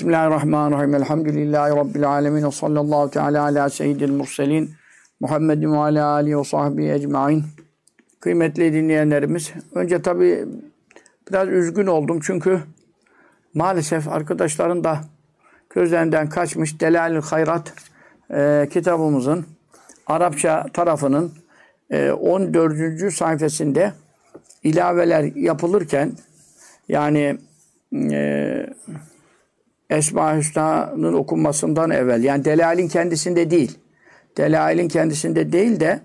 Bismillahirrahmanirrahim. Elhamdülillahi Rabbil alemin. Ve sallallahu teala ala seyyidil murselin. Muhammedin ve ala alihi ve sahbihi ecmain. Kıymetli dinleyenlerimiz. Önce tabii biraz üzgün oldum. Çünkü maalesef arkadaşların da gözlerinden kaçmış Delalül Hayrat kitabımızın Arapça tarafının 14. sayfasında ilaveler yapılırken yani Esma-i Hüsna'nın okunmasından evvel yani Delal'in kendisinde değil. Delal'in kendisinde değil de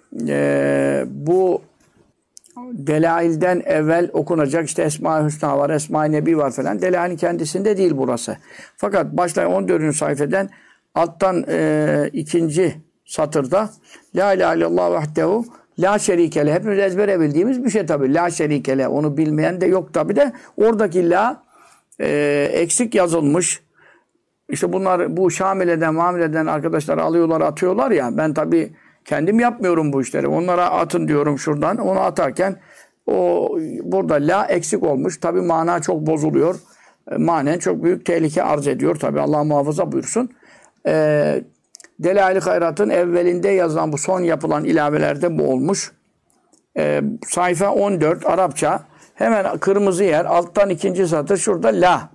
bu Delal'den evvel okunacak işte Esma-i Hüsna var, Esma-i Nebi var falan. Delal'in kendisinde değil burası. Fakat başlayan 14. sayfadan alttan ikinci satırda La ilahe illallah vahdehu la şerikele. Hepimiz ezbere bildiğimiz bir şey tabii. La şerikele. Onu bilmeyen de yok tabii de. Oradaki la eksik yazılmış. İşte bunlar bu Şamile'den, Mamile'den arkadaşlar alıyorlar, atıyorlar ya. Ben tabii kendim yapmıyorum bu işleri. Onlara atın diyorum şuradan. Onu atarken o burada la eksik olmuş. Tabii mana çok bozuluyor. Manen çok büyük tehlike arz ediyor. Tabii Allah muhafaza buyursun. Delal-i Hayrat'ın evvelinde yazılan bu son yapılan ilavelerde bu olmuş. Sayfa 14 Arapça. Hemen kırmızı yer. Alttan ikinci satır. Şurada la.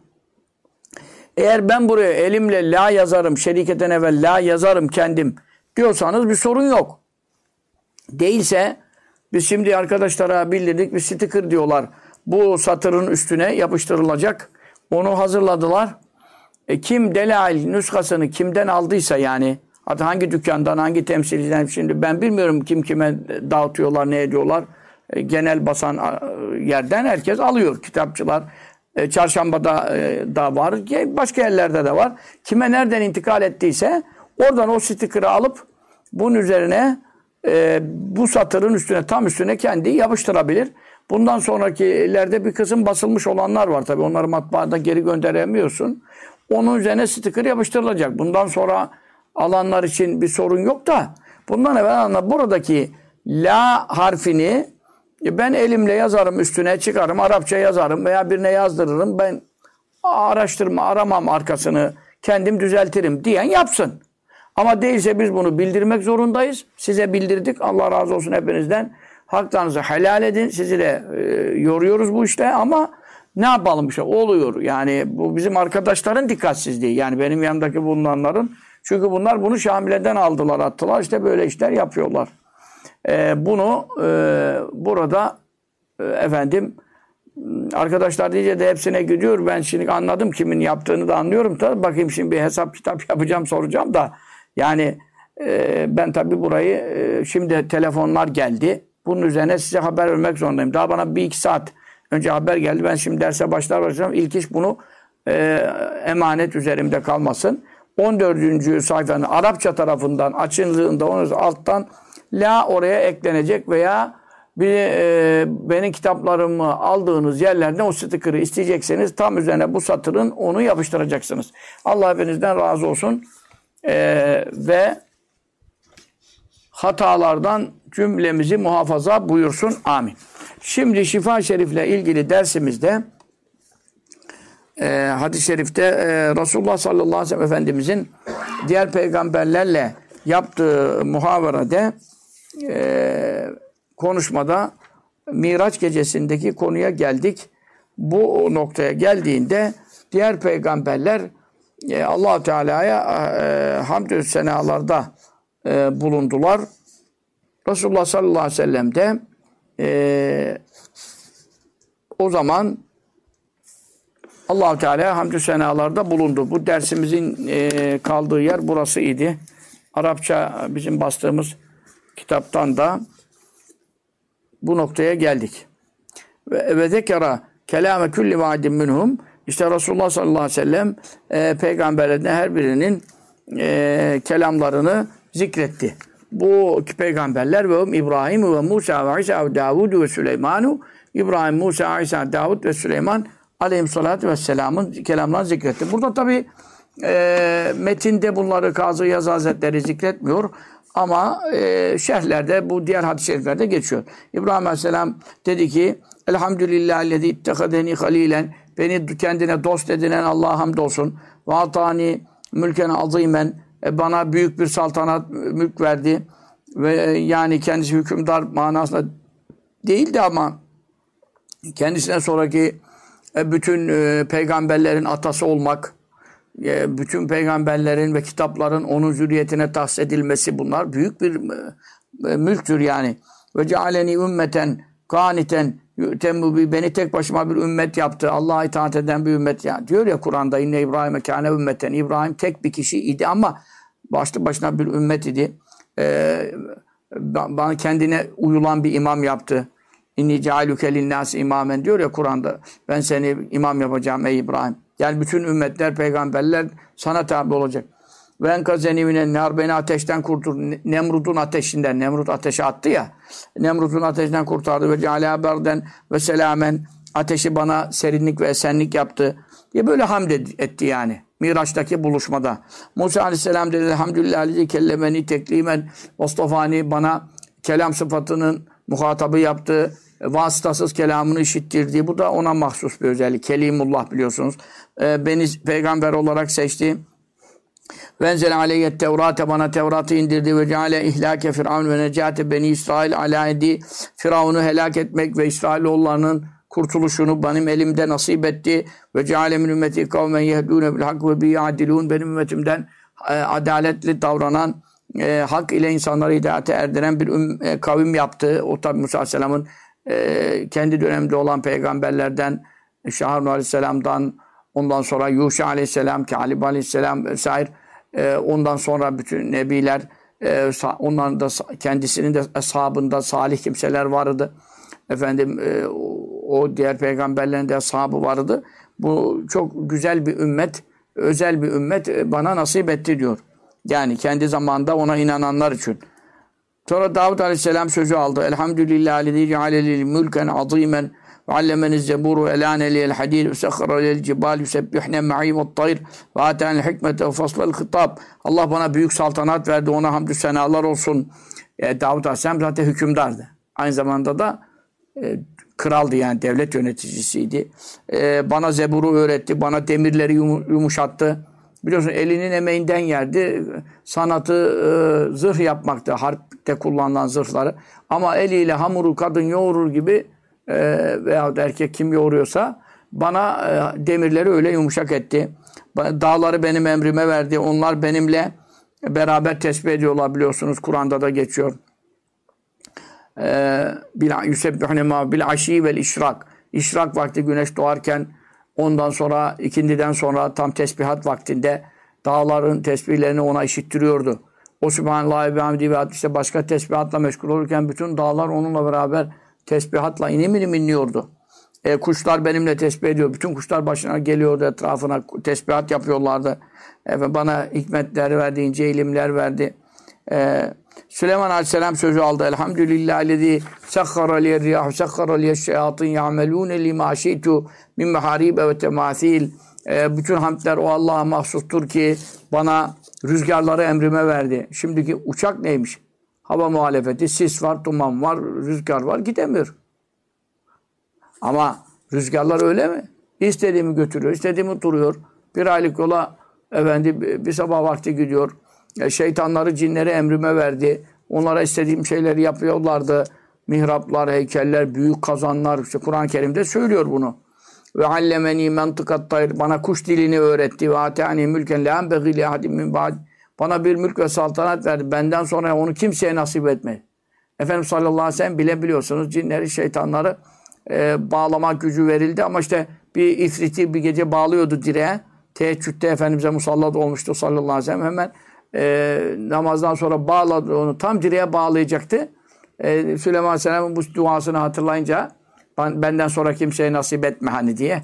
Eğer ben buraya elimle la yazarım, şeriketen evvel la yazarım kendim diyorsanız bir sorun yok. Değilse biz şimdi arkadaşlara bildirdik bir sticker diyorlar. Bu satırın üstüne yapıştırılacak. Onu hazırladılar. Kim Delal nüshasını kimden aldıysa yani hatta hangi dükkandan, hangi temsilciden şimdi ben bilmiyorum kim kime dağıtıyorlar, ne ediyorlar. Genel basan yerden herkes alıyor. Kitapçılar Çarşamba'da da var. Başka yerlerde de var. Kime nereden intikal ettiyse oradan o sticker'ı alıp bunun üzerine bu satırın üstüne tam üstüne kendi yapıştırabilir. Bundan sonrakilerde bir kısım basılmış olanlar var tabii. Onları matbaada geri gönderemiyorsun. Onun üzerine sticker yapıştırılacak. Bundan sonra alanlar için bir sorun yok da bundan evvel buradaki la harfini ben elimle yazarım üstüne çıkarım. Arapça yazarım veya birine yazdırırım. Ben aramam arkasını. Kendim düzeltirim diyen yapsın. Ama değilse biz bunu bildirmek zorundayız. Size bildirdik. Allah razı olsun hepinizden. Haklarınızı helal edin. Sizi de yoruyoruz bu işte ama ne yapalım işte oluyor. Yani bu bizim arkadaşların dikkatsizliği. Yani benim yanımdaki bulunanların. Çünkü bunlar bunu Şamile'den aldılar, attılar. İşte böyle işler yapıyorlar. Bunu burada efendim arkadaşlar diyece de hepsine gidiyor. Ben şimdi anladım kimin yaptığını da anlıyorum. Tabii bakayım şimdi bir hesap kitap yapacağım soracağım da yani ben tabii burayı şimdi telefonlar geldi. Bunun üzerine size haber vermek zorundayım. Daha bana bir iki saat önce haber geldi. Ben şimdi derse başlayacağım. İlk iş bunu emanet üzerimde kalmasın. 14. sayfanın Arapça tarafından açıldığında onu alttan la oraya eklenecek veya benim kitaplarımı aldığınız yerlerde o sticker'ı isteyecekseniz tam üzerine bu satırın onu yapıştıracaksınız. Allah hepinizden razı olsun ve hatalardan cümlemizi muhafaza buyursun. Amin. Şimdi Şifa Şerif'le ilgili dersimizde hadis-i şerifte Resulullah sallallahu aleyhi ve sellem Efendimizin diğer peygamberlerle yaptığı muhaverede konuşmada Miraç gecesindeki konuya geldik. Bu noktaya geldiğinde diğer peygamberler Allah-u Teala'ya hamdü senalarda bulundular. Resulullah sallallahu aleyhi ve sellem de o zaman Allah-u Teala'ya hamdü senalarda bulundu. Bu dersimizin kaldığı yer burası idi. Arapça bizim bastığımız kitaptan da bu noktaya geldik. Ve zekera kelame kulli vaadin minhum. İşte Resulullah sallallahu aleyhi ve sellem peygamberlerden her birinin kelamlarını zikretti. Bu peygamberler ve İbrahim ve Musa ve İsa ve Davud ve Süleymanu. İbrahim, Musa, İsa, Davud ve Süleyman aleyhissalatü vesselamın kelamlarını zikretti. Burada tabi metinde bunları Kazı Yazı Hazretleri zikretmiyor. Ama şerhlerde bu diğer hadis-i şeriflerde geçiyor. İbrahim Aleyhisselam dedi ki Elhamdülillahillezî ittehadeni halilen, beni kendine dost edinen Allah'a hamdolsun. ve atani mülken azimen, bana büyük bir saltanat mülk verdi ve yani kendisi hükümdar manasında değildi ama kendisine sonraki bütün peygamberlerin atası olmak, bütün peygamberlerin ve kitapların onun zürriyetine tahsis edilmesi, bunlar büyük bir mülktür yani. Ve cealeni ümmeten kaniten yu'temu, beni tek başıma bir ümmet yaptı. Allah'a itaat eden bir ümmet ya. Diyor ya Kur'an'da inne İbrahim'e kâne ümmeten. İbrahim tek bir kişi idi ama başlı başına bir ümmet idi. Bana kendine uyulan bir imam yaptı. İnni cealüke linnâsi imamen diyor ya Kur'an'da. Ben seni imam yapacağım ey İbrahim. Yani bütün ümmetler, peygamberler sana tabi olacak. Ve enkazeni minen nar, beni ateşten kurtur. Nemrut'un ateşinden. Nemrut ateşe attı ya. Nemrut'un ateşinden kurtardı. Ve cealâ berden ve selamen. Ateşi bana serinlik ve esenlik yaptı diye böyle hamd etti yani. Miraç'taki buluşmada. Musa aleyhisselam dedi elhamdülillah kellemeni teklimen Mustafa'ni, bana kelam sıfatının muhatabı yaptı. Vasıtasız kelamını işittirdi. Bu da ona mahsus bir özellik. Kelimullah biliyorsunuz. Beni peygamber olarak seçti. Venzele aleyye Tevrat'e, bana Tevrat'ı indirdi ve ceale ihlake Firavun ve necate beni İsrail ala edi. Firavun'u helak etmek ve İsrailoğullarının kurtuluşunu benim elimde nasip etti. Ve ceale min ümmeti kavmen yehdûne bil hak ve biyadilûn, benim ümmetimden adaletli davranan, hak ile insanları hidayete erdiren bir kavim yaptı. O tabi Musa Aleyhisselam'ın kendi döneminde olan peygamberlerden, Harun Aleyhisselam'dan, ondan sonra Yuşa Aleyhisselam, Kâlib Aleyhisselam vesaire, ondan sonra bütün nebiler, onların da kendisinin de ashabında salih kimseler vardı. Efendim o diğer peygamberlerin de ashabı vardı. Bu çok güzel bir ümmet, özel bir ümmet bana nasip etti diyor. Yani kendi zamanında ona inananlar için. Sonra Davud Aleyhisselam sözü aldı. Elhamdülillahi lezî ceale lil mülken azîmen ve allemeniz zebûru elâne liyel hadîd ve sekhara lil cibâl yusebbihne ma'i ve't-tayr ve âtâni'l hikmete ve faslel hitâb. Allah bana büyük saltanat verdi. Ona hamdü senalar olsun. Davud Aleyhisselam zaten hükümdardı. Aynı zamanda da kraldı yani, devlet yöneticisiydi. Bana zeburu öğretti. Bana demirleri yumuşattı. Biliyorsun elinin emeğinden yerdi. Sanatı zırh yapmakta. Harpte kullanılan zırhları. Ama eliyle hamuru kadın yoğurur gibi veyahut erkek kim yoğuruyorsa bana demirleri öyle yumuşak etti. Dağları benim emrime verdi. Onlar benimle beraber tesbih ediyorlar, biliyorsunuz. Kur'an'da da geçiyor. Yusebbihune ma bil aşî vel işrak. İşrak vakti güneş doğarken, ondan sonra ikindiden sonra tam tesbihat vaktinde dağların tesbihlerini ona işittiriyordu. O Sübhanallah ve hamdi ve işte başka tesbihatla meşgul olurken bütün dağlar onunla beraber tesbihatla inim inim inliyordu. Kuşlar benimle tesbih ediyor. Bütün kuşlar başına geliyordu, etrafına tesbihat yapıyorlardı. Bana hikmetler verdi, ince ilimler verdi. Süleyman Aleyhisselam sözü aldı. Elhamdülillahillezî sekhara liyer-riyâh sekhara liyeş-şeyâtin ya'melûne limâ şi'tu min mehâribe ve temâthîl. Bütün hamdler o Allah'a mahsustur ki bana rüzgarları emrime verdi. Şimdiki uçak neymiş? Hava muhalefeti, sis var, duman var, rüzgar var, gidemiyor. Ama rüzgarlar öyle mi? İstediğimi götürüyor, istediğimi duruyor. Bir aylık yola bir sabah vakti gidiyor. Şeytanları, cinleri emrime verdi. Onlara istediğim şeyleri yapıyorlardı. Mihraplar, heykeller, büyük kazanlar. İşte Kur'an-ı Kerim'de söylüyor bunu. Ve allemeni mentıkat tayr. Bana kuş dilini öğretti. Ve atani mülken la enbegî li ahadin min ba'd. Bana bir mülk ve saltanat verdi. Benden sonra onu kimseye nasip etmedi. Efendimiz sallallahu aleyhi ve sellem bile biliyorsunuz cinleri, şeytanları bağlama gücü verildi. Ama işte bir ifriti bir gece bağlıyordu direğe. Teheccüde Efendimiz'e musallat olmuştu sallallahu aleyhi ve sellem. Hemen namazdan sonra bağladı onu. Tam direğe bağlayacaktı. Süleyman Aleyhisselam'ın bu duasını hatırlayınca benden sonra kimseye nasip etme hani diye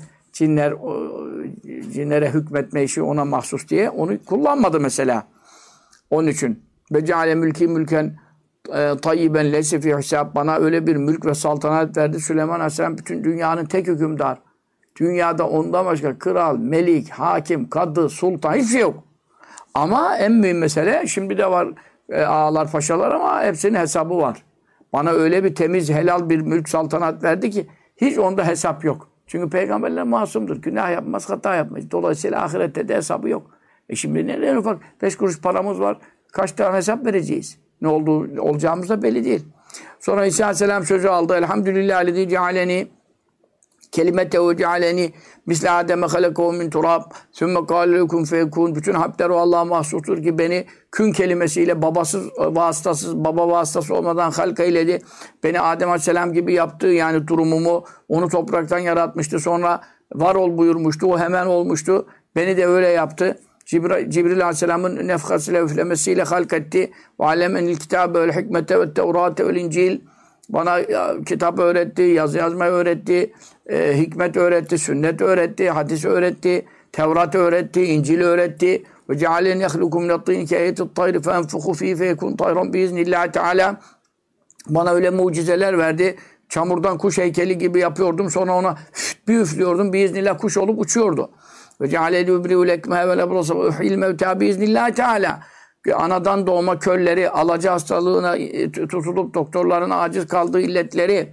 cinlere hükmetme işi ona mahsus diye onu kullanmadı mesela. Onun için ve ceale mülki mülken tayyiben leyse fi hesab, bana öyle bir mülk ve saltanat verdi. Süleyman Aleyhisselam bütün dünyanın tek hükümdar. Dünyada ondan başka kral, melik, hakim, kadı, sultan hiçbir şey yok. Ama en mühim mesele, şimdi de var ağalar, paşalar ama hepsinin hesabı var. Bana öyle bir temiz, helal bir mülk saltanat verdi ki hiç onda hesap yok. Çünkü peygamberler masumdur. Günah yapmaz, hata yapmaz. Dolayısıyla ahirette de hesabı yok. Şimdi en ufak 5 kuruş paramız var. Kaç tane hesap vereceğiz? Ne olduğu olacağımız da belli değil. Sonra İsa Aleyhisselam sözü aldı. Elhamdülillah lezî cealeni kelimetehu cealeni misle Adem'e halekahu min turab sümme kâle lekum feyekûn. Bütün hamdler o Allah'a mahsustur ki beni kün kelimesiyle baba vasıtası olmadan halka eyledi. Beni Adem Aleyhisselam gibi yaptı. Yani durumumu onu topraktan yaratmıştı. Sonra var ol buyurmuştu. O hemen olmuştu. Beni de öyle yaptı. Cibril Aleyhisselam'ın nefkasıyla üflemesiyle halk etti. Ve alemenil kitabe vel hikmete ve tevrate vel incil. Bana kitap öğretti, yazı yazmayı öğretti, hikmet öğretti, sünnet öğretti, hadis öğretti, Tevrat öğretti, İncil öğretti. Ve cealen yahlukum minat-tin kayyatit tayr fe enfuhu fi feyekun tayran biiznillah Teala. Bana öyle mucizeler verdi. Çamurdan kuş heykeli gibi yapıyordum. Sonra ona bir üflüyordum. Biiznillah kuş olup uçuyordu. Ve ceale yubriul ekmehe ve lebrasa ve uhil mevta biiznillah Teala. Anadan doğma kölleri, alaca hastalığına tutulup doktorların aciz kaldığı illetleri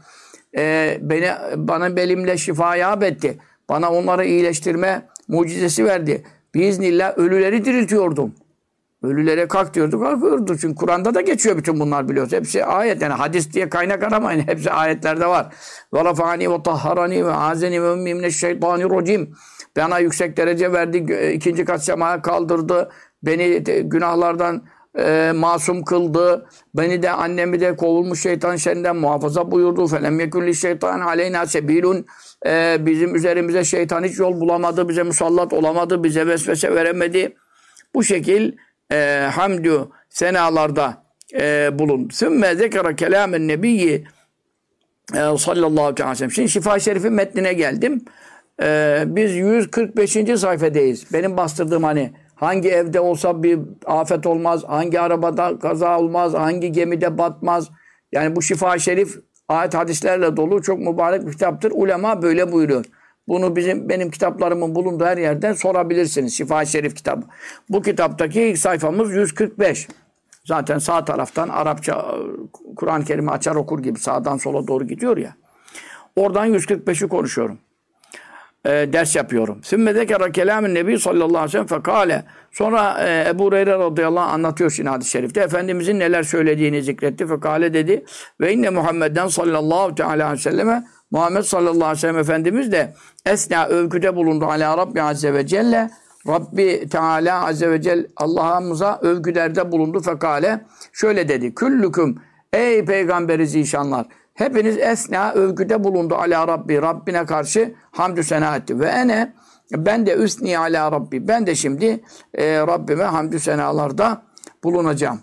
bana belimle şifaya etti. Bana onları iyileştirme mucizesi verdi. Biiznillah ölüleri diriltiyordum. Ölülere kalk diyordu, kalkıyordu. Çünkü Kur'an'da da geçiyor bütün bunlar biliyoruz. Hepsi ayet, yani hadis diye kaynak aramayın. Hepsi ayetlerde var. Ve rafa'ani ve tahharani ve azeni ve ummi mineşşeytanirracim. Bana yüksek derece verdi. İkinci kat semaya kaldırdı. Beni günahlardan masum kıldı. Beni de annemi de kovulmuş şeytan şerrinden muhafaza buyurdu. Felem yekulli şeytan aleyna sebilun. Bizim üzerimize şeytan hiç yol bulamadı. Bize musallat olamadı. Bize vesvese veremedi. Bu şekil hamdü senalarda bulun. Sümme zekara kelamen nebiyyi sallallahu aleyhi ve sellem. Şimdi Şifa-i Şerif'in metnine geldim. Biz 145. sayfadayız. Benim bastırdığım hani hangi evde olsa bir afet olmaz, hangi arabada kaza olmaz, hangi gemide batmaz. Yani bu Şifa-i Şerif ayet hadislerle dolu çok mübarek bir kitaptır. Ulema böyle buyuruyor. Bunu benim kitaplarımın bulunduğu her yerden sorabilirsiniz. Şifa-i Şerif kitabı. Bu kitaptaki ilk sayfamız 145. Zaten sağ taraftan Arapça Kur'an-ı Kerim'i açar okur gibi sağdan sola doğru gidiyor ya. Oradan 145'i konuşuyorum. Ders yapıyorum. Sümme zekara kelamin nebi sallallahu aleyhi ve sellem fekale. Sonra Ebu Hureyre radıyallahu anh anlatıyor şimdi hadis-i şerifte. Efendimizin neler söylediğini zikretti. Fekale dedi. Ve inne Muhammeden sallallahu aleyhi ve selleme Muhammed sallallahu aleyhi ve sellem Efendimiz de esna övgüde bulundu ala Rabbi azze ve celle. Rabbi Teala azze ve celle Allah'ımıza övgülerde bulundu. Fekale şöyle dedi. Küllüküm ey peygamberi zişanlar. Hepiniz esna övgüde bulundu ala Rabbi. Rabbine karşı hamdü sena etti. Ve ben de üsni ala Rabbi. Ben de şimdi Rabbime hamdü senalarda bulunacağım.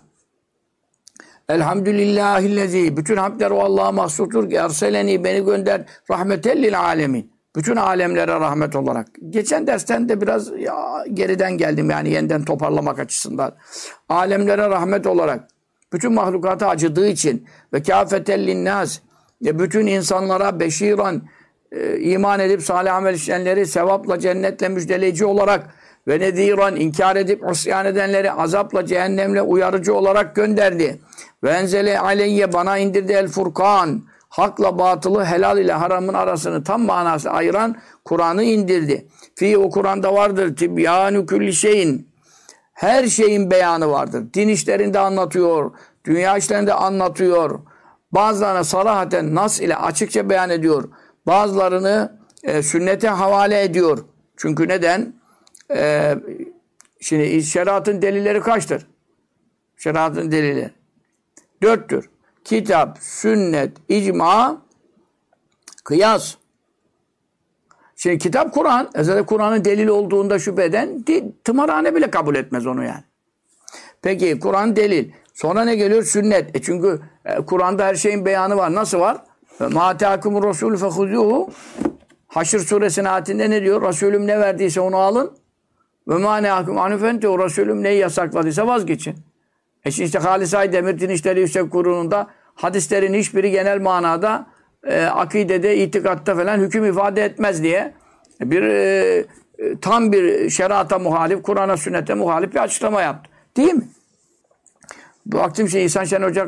Elhamdülillahillezî. Bütün hamdler o Allah'a mahsustur. Erseleni beni gönder rahmetellil alemin. Bütün alemlere rahmet olarak. Geçen dersten de biraz geriden geldim yani yeniden toparlamak açısından. Alemlere rahmet olarak. Bütün mahlukata acıdığı için ve kâfetellinnâs bütün insanlara beşiran iman edip salih amel işleyenleri sevapla cennetle müjdeleyici olarak ve nediran inkar edip isyan edenleri azapla cehennemle uyarıcı olarak gönderdi. Ve enzele aleyye bana indirdi el Furkan. Hakla batılı helal ile haramın arasını tam manası ayıran Kur'an'ı indirdi. O Kur'an'da vardır tibyanu külli şeyin. Her şeyin beyanı vardır. Din işlerinde anlatıyor. Dünya işlerinde anlatıyor. Bazılarına sarahaten nas ile açıkça beyan ediyor. Bazılarını sünnete havale ediyor. Çünkü neden? Şimdi şeriatın delilleri kaçtır? Şeriatın delilleri 4'tür. Kitap, sünnet, icma, kıyas. Şimdi kitap Kur'an, zaten Kur'an'ın delil olduğunda şüphe eden tımarhane bile kabul etmez onu yani. Peki Kur'an delil. Sonra ne geliyor? Sünnet. Çünkü Kur'an'da her şeyin beyanı var. Nasıl var? مَا تَاكُمُ الرَّسُولُ فَخُذُوهُ Haşr suresinin ayetinde ne diyor? Resulüm ne verdiyse onu alın. وَمَا نَاكُمْ عَنُ فَنْتَهُ Resulüm neyi yasakladıysa vazgeçin. Şimdi işte Halis Aydemir Din İşleri Yüksek Kurulu'nda hadislerin hiçbiri genel manada akidede, itikatta falan hüküm ifade etmez diye tam bir şerata muhalif, Kur'an'a, sünnete muhalif bir açıklama yaptı. Değil mi? Baktım İhsan Şen Hoca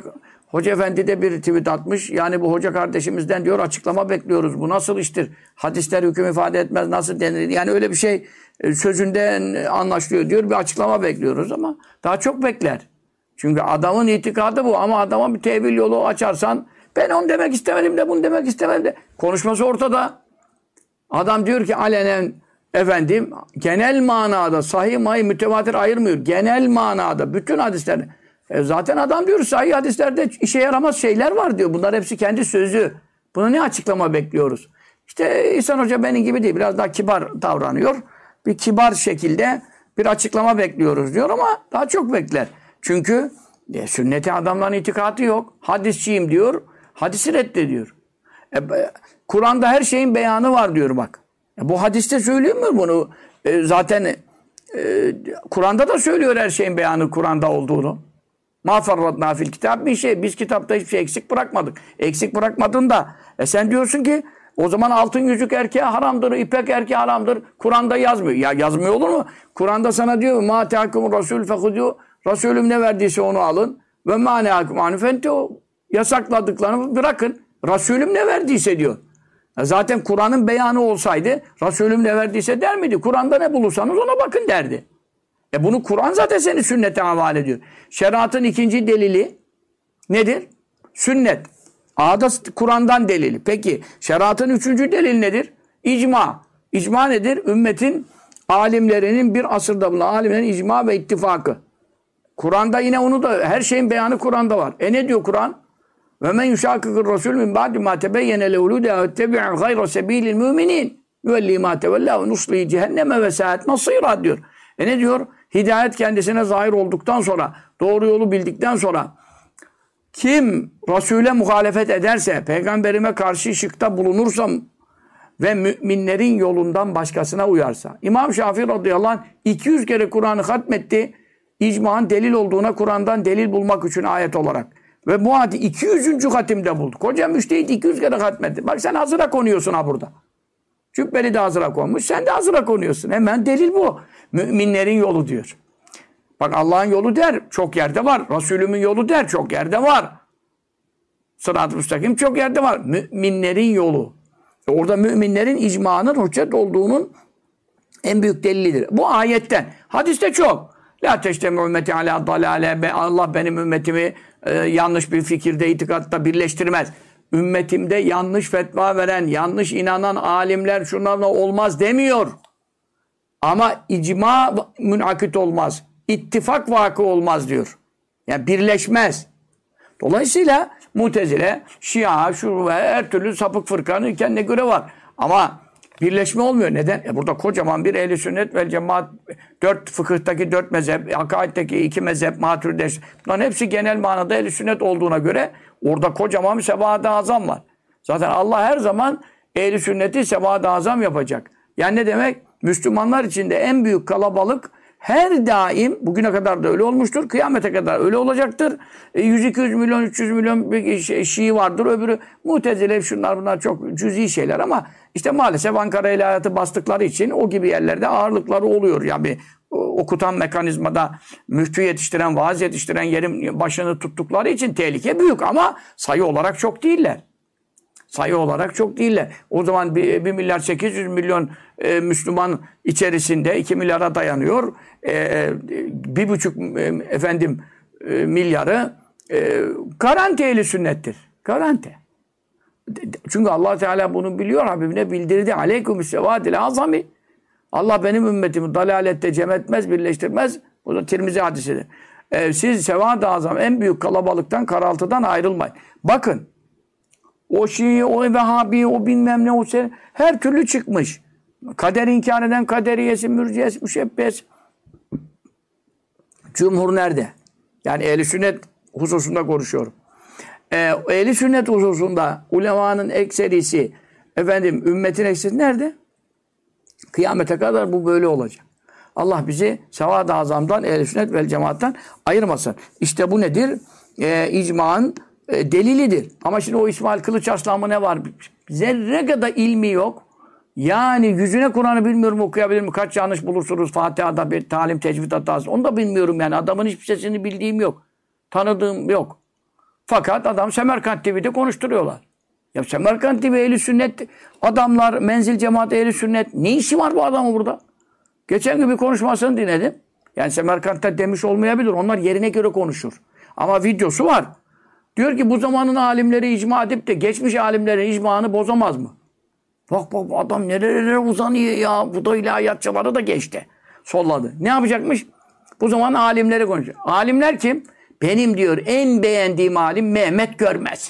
Hoca Efendi de bir tweet atmış. Yani bu hoca kardeşimizden diyor açıklama bekliyoruz. Bu nasıl iştir? Hadisler hüküm ifade etmez. Nasıl denir? Yani öyle bir şey sözünden anlaşılıyor diyor. Bir açıklama bekliyoruz ama daha çok bekler. Çünkü adamın itikadı bu ama adama bir tevil yolu açarsan ben onu demek istemedim de bunu demek istemedim de. Konuşması ortada. Adam diyor ki alenen efendim genel manada sahih mahih mütevatir ayırmıyor. Genel manada bütün hadisler. Zaten adam diyor sahih hadislerde işe yaramaz şeyler var diyor. Bunlar hepsi kendi sözü. Buna ne açıklama bekliyoruz? İşte İhsan Hoca benim gibi değil. Biraz daha kibar davranıyor. Bir kibar şekilde bir açıklama bekliyoruz diyor ama daha çok bekler. Çünkü sünneti adamların itikadı yok. Hadisçiyim diyor. Hadisi reddediyor. Kur'an'da her şeyin beyanı var diyor bak. Bu hadiste söylüyor mu bunu? Zaten Kur'an'da da söylüyor her şeyin beyanı Kur'an'da olduğunu. Ma farratna fil kitab bir şey. Biz kitapta hiçbir şey eksik bırakmadık. Eksik bırakmadın da sen diyorsun ki o zaman altın yüzük erkeğe haramdır, ipek erkeğe haramdır. Kur'an'da yazmıyor. Ya yazmıyor olur mu? Kur'an'da sana diyor ma tehakum rasul fehudû. Resulüm ne verdiyse onu alın. Ve ma nehakum anhu fentehû. Yasakladıklarını bırakın. Resulüm ne verdiyse diyor. Zaten Kur'an'ın beyanı olsaydı Resulüm ne verdiyse der miydi? Kur'an'da ne bulursanız ona bakın derdi. Bunu Kur'an zaten seni sünnete havale ediyor. Şeriatın ikinci delili nedir? Sünnet. A'da Kur'an'dan delili. Peki şeriatın üçüncü delili nedir? İcma. İcma nedir? Ümmetin alimlerinin bir asırda bulunan alimlerin icma ve ittifakı. Kur'an'da yine onu da her şeyin beyanı Kur'an'da var. Ne diyor Kur'an? Ve men yuşakikir rasul min ba'di ma tebeyyene lehu de ettebi'u gayra sebilil müminin yuvelli ma tevella ve nuslihi cehenneme ve saat masira diyor. Ne diyor? Hidayet kendisine zahir olduktan sonra, doğru yolu bildikten sonra kim Resul'e muhalefet ederse, peygamberime karşı şıkta bulunursam ve müminlerin yolundan başkasına uyarsa. İmam Şafii radıyallahu anh 200 kere Kur'an'ı hatmetti. İcma'nın delil olduğuna Kur'an'dan delil bulmak için ayet olarak. Ve bu hadis 200. hatimde buldu. Koca müştehit 200 kere hatmetti. Bak sen hazıra konuyorsun ha burada. Cübbeli de hazıra konmuş. Sen de hazıra konuyorsun. Hemen delil bu. Müminlerin yolu diyor. Bak Allah'ın yolu der. Çok yerde var. Resulümün yolu der. Çok yerde var. Sırat-ı müstakim çok yerde var. Müminlerin yolu. Orada müminlerin icmanın hüccet olduğunun en büyük delilidir. Bu ayetten. Hadiste çok. La teştemi ümmeti ala dalale. Allah benim ümmetimi yanlış bir fikirde, itikatta birleştirmez. Ümmetimde yanlış fetva veren, yanlış inanan alimler şunlarla olmaz demiyor. Ama icma münakit olmaz. İttifak vakı olmaz diyor. Yani birleşmez. Dolayısıyla Mutezile, Şia, şu ve her türlü sapık fırkanın kendine göre var. Ama birleşme olmuyor. Neden? Burada kocaman bir ehl-i sünnet vel cemaat, fıkıhtaki 4 mezhep, hakaitteki 2 mezhep, Maturidi. Bunların hepsi genel manada ehl-i sünnet olduğuna göre orada kocaman bir sebahat-ı azam var. Zaten Allah her zaman ehl-i sünneti sebahat-ı azam yapacak. Yani ne demek? Müslümanlar içinde en büyük kalabalık her daim, bugüne kadar da öyle olmuştur, kıyamete kadar öyle olacaktır. 100-200 milyon, 300 milyon bir Şii vardır, öbürü Mutezile, şunlar bunlar çok cüz'i şeyler ama işte maalesef Ankara ilahiyatı bastıkları için o gibi yerlerde ağırlıkları oluyor. Yani okutan mekanizmada müftü yetiştiren, vaaz yetiştiren yerin başını tuttukları için tehlike büyük ama sayı olarak çok değiller. Sayı olarak çok değiller. O zaman 1 milyar 800 milyon Müslüman içerisinde 2 milyara dayanıyor. 1,5 milyarı garanti ehli sünnettir. Garanti. Çünkü Allah Teala bunu biliyor, Habibine bildirdi. Aleykümüs sevâdil azami. Allah benim ümmetimi dalalette cem etmez, birleştirmez. Bu da Tirmizi hadisidir. Siz sevad-ı azam en büyük kalabalıktan, karaltıdan ayrılmayın. Bakın. O Şii, o Vehhabi, o bilmem ne, o her türlü çıkmış. Kader inkar eden kaderiyesi, mürciyesi, müşebbiyesi. Cumhur nerede? Yani ehl-i sünnet hususunda konuşuyorum. Ehl-i sünnet hususunda ulemanın ekserisi, ümmetin ekserisi nerede? Kıyamete kadar bu böyle olacak. Allah bizi sevad-ı azamdan, ehl-i sünnet vel cemaattan ayırmasın. İşte bu nedir? İcma'nın delilidir. Ama şimdi o İsmail Kılıçarslan mı ne var? Zerre kadar ilmi yok. Yani yüzüne Kur'an'ı bilmiyorum, okuyabilir mi? Kaç yanlış bulursunuz Fatiha'da bir talim tecvid hatası. Onu da bilmiyorum yani. Adamın hiçbir sesini bildiğim yok. Tanıdığım yok. Fakat adam Semerkant TV'de konuşturuyorlar. Ya Semerkant TV ehli sünnet adamlar, menzil cemaat ehli sünnet. Ne işi var bu adamın burada? Geçen gün bir konuşmasını dinledim. Yani Semerkant'ta demiş olmayabilir. Onlar yerine göre konuşur. Ama videosu var. Diyor ki bu zamanın alimleri icma edip de geçmiş alimlerin icmanı bozamaz mı? Bak adam nerelere uzanıyor ya. Bu da ilahiyatçıları da geçti. Solladı. Ne yapacakmış? Bu zaman alimleri konuşuyor. Alimler kim? Benim diyor en beğendiğim alim Mehmet Görmez.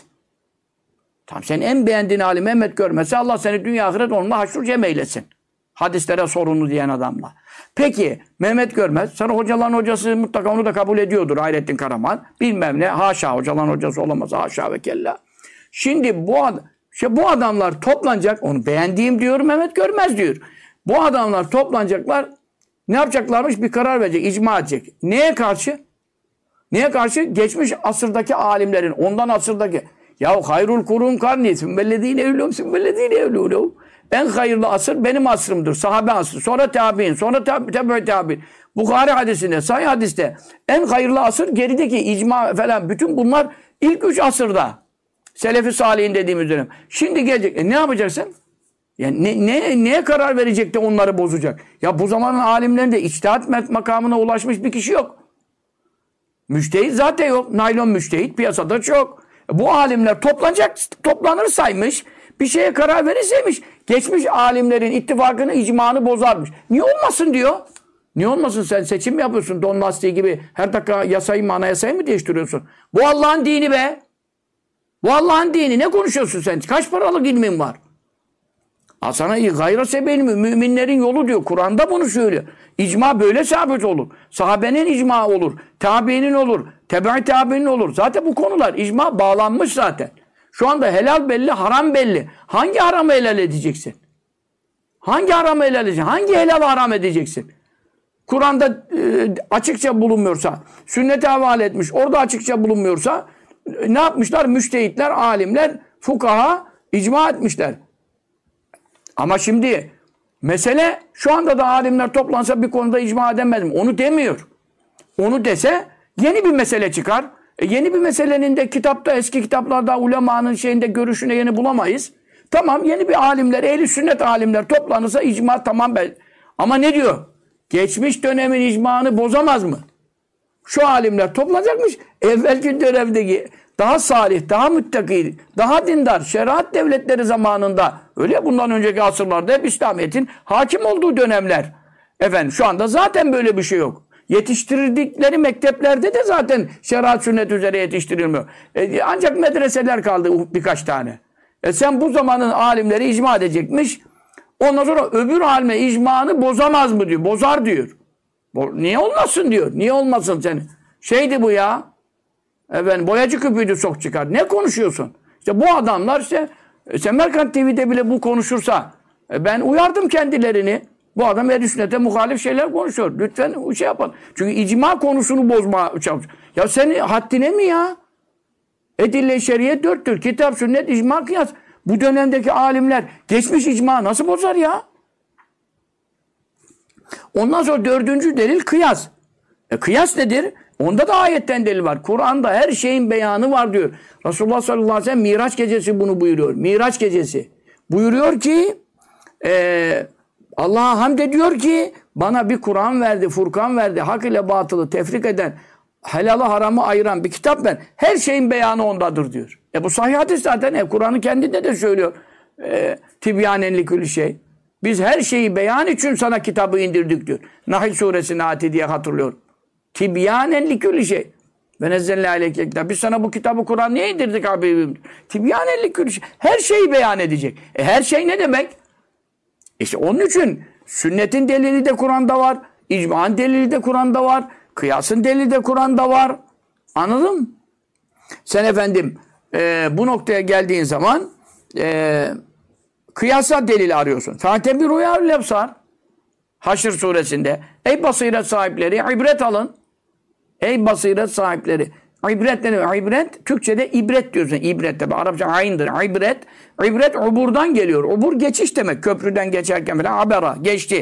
Tamam sen en beğendiğin alim Mehmet Görmezse Allah seni dünya ahiret onunla haşr cem eylesin. Hadislere sorunlu diyen adamla. Peki Mehmet Görmez, sana hocaların hocası mutlaka onu da kabul ediyordur Hayrettin Karaman. Bilmem ne, haşa hocaların hocası olamaz, haşa ve kella. Şimdi bu adamlar toplanacak, onu beğendiğim diyor Mehmet Görmez diyor. Bu adamlar toplanacaklar, ne yapacaklarmış? Bir karar verecek, icma edecek. Neye karşı? Neye karşı? Geçmiş asırdaki alimlerin, ondan asırdaki. Ya hayrul kurun karni, sümbellezine evlûm, sümbellezine evlûm. En hayırlı asır benim asrımdır. Sahabe asrı. Sonra tabi'in. Sonra tebe tabi'in. Bukhari hadisinde, Sahih hadiste en hayırlı asır gerideki icma falan. Bütün bunlar ilk 3 asırda. Selefi Salih'in dediğimiz dönem. Şimdi gelecek. Ne yapacaksın? Yani neye karar verecek de onları bozacak? Ya bu zamanın alimlerinde içtihat makamına ulaşmış bir kişi yok. Müştehit zaten yok. Naylon müştehit piyasada çok. Bu alimler toplanırsaymış, bir şeye karar verirseymiş, geçmiş alimlerin ittifakını, icmanı bozarmış. Niye olmasın diyor. Niye olmasın, sen seçim mi yapıyorsun? Don lastiği gibi her dakika yasayı, anayasayı mı değiştiriyorsun? Bu Allah'ın dini be. Bu Allah'ın dini. Ne konuşuyorsun sen? Kaç paralık ilmin var? Sana gayra sebebi müminlerin yolu diyor. Kur'an'da bunu söylüyor. İcma böyle sabit olur. Sahabenin icma olur. Tabiinin olur. Tebe-i tabiinin olur. Zaten bu konular icma bağlanmış zaten. Şu anda helal belli, haram belli. Hangi haramı helal edeceksin? Hangi haramı helal edeceksin? Hangi helal haram edeceksin? Kur'an'da açıkça bulunmuyorsa, sünnete havale etmiş, orada açıkça bulunmuyorsa ne yapmışlar? Müştehitler, alimler, fukaha icma etmişler. Ama şimdi mesele şu anda da alimler toplansa bir konuda icma edemez mi? Onu demiyor. Onu dese yeni bir mesele çıkar. Yeni bir meselenin de kitapta, eski kitaplarda ulemanın şeyinde görüşüne yeni bulamayız. Tamam, yeni bir alimler, ehli sünnet alimler toplanırsa icma tamam. Ama ne diyor? Geçmiş dönemin icmanı bozamaz mı? Şu alimler toplanacakmış. Evvelki dönemdeki daha salih, daha müttaki, daha dindar, şeriat devletleri zamanında, öyle bundan önceki asırlarda hep İslamiyet'in hakim olduğu dönemler. Efendim şu anda zaten böyle bir şey yok. Yetiştirdikleri mekteplerde de zaten şeriat sünnet üzere yetiştirilmiyor. Ancak medreseler kaldı birkaç tane. Sen bu zamanın alimleri icma edecekmiş. Ondan sonra öbür alime icmanı bozamaz mı diyor. Bozar diyor. Niye olmasın diyor. Niye olmasın sen? Şeydi bu ya. Efendim boyacı küpüydü sok çıkar. Ne konuşuyorsun? İşte bu adamlar işte Semerkant TV'de bile bu konuşursa ben uyardım kendilerini. Bu adam ehl-i sünnete muhalif şeyler konuşuyor. Lütfen şey yapın. Çünkü icma konusunu bozma çalışıyor. Ya senin haddine mi ya? Edille-i şeriye 4'tür. Kitap, sünnet, icma, kıyas. Bu dönemdeki alimler geçmiş icma nasıl bozar ya? Ondan sonra 4. delil kıyas. Kıyas nedir? Onda da ayetten delil var. Kur'an'da her şeyin beyanı var diyor. Resulullah sallallahu aleyhi ve sellem Miraç gecesi bunu buyuruyor. Miraç gecesi. Buyuruyor ki Allah'a hamd ediyor ki bana bir Kur'an verdi, Furkan verdi. Hak ile batılı tefrik eden, helalı haramı ayıran bir kitap ver. Her şeyin beyanı ondadır diyor. Bu sahih hadis zaten. Kur'an'ın kendinde de söylüyor. Tibyanen likülli şey. Biz her şeyi beyan için sana kitabı indirdik diyor. Nahl suresinin ayeti diye hatırlıyor. Tibyanen likülli şey. Ve nezzelne aleyke kitap. Biz sana bu kitabı Kur'an niye indirdik abi? Tibyanen likülli şey. Her şeyi beyan edecek. Her şey ne demek? İşte onun için sünnetin delili de Kur'an'da var. İcma'nın delili de Kur'an'da var. Kıyasın delili de Kur'an'da var. Anladın mı? Sen efendim bu noktaya geldiğin zaman kıyasa delil arıyorsun. Zaten bir rüya lefsar. Haşr suresinde. Ey basiret sahipleri ibret alın. Ey basiret sahipleri. İbret ne demek? İbret Türkçe'de ibret diyorsun. İbret tabi Arapça aynıdır. İbret uburdan geliyor. Ubur geçiş demek. Köprüden geçerken falan abera geçti.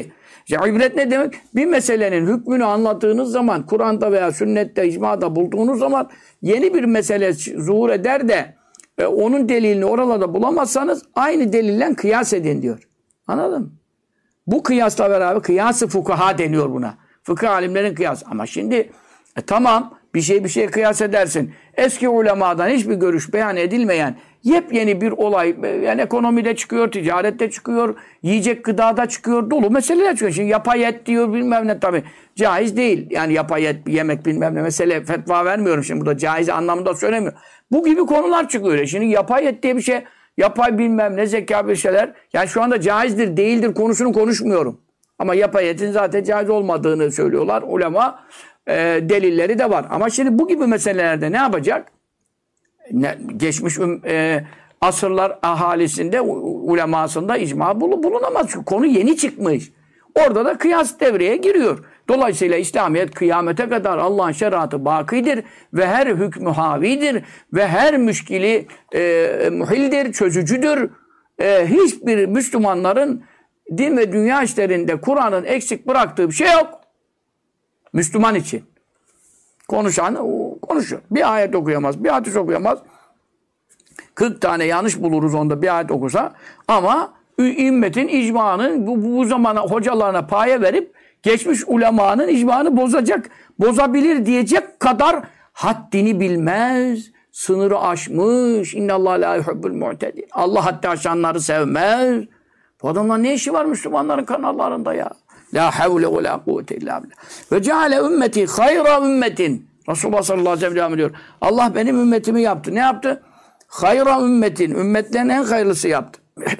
İşte ibret ne demek? Bir meselenin hükmünü anlattığınız zaman, Kur'an'da veya sünnette, icmada bulduğunuz zaman yeni bir mesele zuhur eder de onun delilini oralarda bulamazsanız aynı delille kıyas edin diyor. Anladın mı? Bu kıyasla beraber kıyas-ı fukaha deniyor buna. Fıkıh alimlerin kıyası. Ama şimdi tamam bir şeye kıyas edersin. Eski ulemadan hiçbir görüş beyan edilmeyen yepyeni bir olay, yani ekonomide çıkıyor, ticarette çıkıyor, yiyecek gıdada çıkıyor, dolu meseleler çıkıyor. Şimdi yapay et diyor bilmem ne tabii. Caiz değil. Yani yapay et yemek bilmem ne mesele fetva vermiyorum şimdi burada caiz anlamında söylemiyorum. Bu gibi konular çıkıyor. Şimdi yapay et diye bir şey, yapay bilmem ne zeka bir şeyler. Yani şu anda caizdir değildir konusunu konuşmuyorum. Ama yapay etin zaten caiz olmadığını söylüyorlar ulema. Delilleri de var. Ama şimdi bu gibi meselelerde ne yapacak? Geçmiş asırlar ahalisinde, ulemasında icma bulunamaz. Çünkü konu yeni çıkmış. Orada da kıyas devreye giriyor. Dolayısıyla İslamiyet kıyamete kadar Allah'ın şeriatı bakidir ve her hükmü havidir ve her müşkili muhildir, çözücüdür. Hiçbir Müslümanların din ve dünya işlerinde Kur'an'ın eksik bıraktığı bir şey yok. Müslüman için. Konuşan konuşuyor. Bir ayet okuyamaz, bir hadis okuyamaz. 40 tane yanlış buluruz onda bir ayet okusa. Ama ümmetin icmanın bu zamana hocalarına paye verip geçmiş ulemanın icmanı bozabilir diyecek kadar haddini bilmez, sınırı aşmış. İnnallâhe lâ yuhibbul mu'tedîn. Allah haddi aşanları sevmez. Bu adamlar ne işi var Müslümanların kanallarında ya? La havle ve la kuvvete illa billah. Ve ceale ümmeti hayra ümmetin. Resulullah sallallahu aleyhi ve sellem devam ediyor. Allah benim ümmetimi yaptı. Ne yaptı? Hayra ümmetin. Ümmetlerin en hayırlısı yaptı.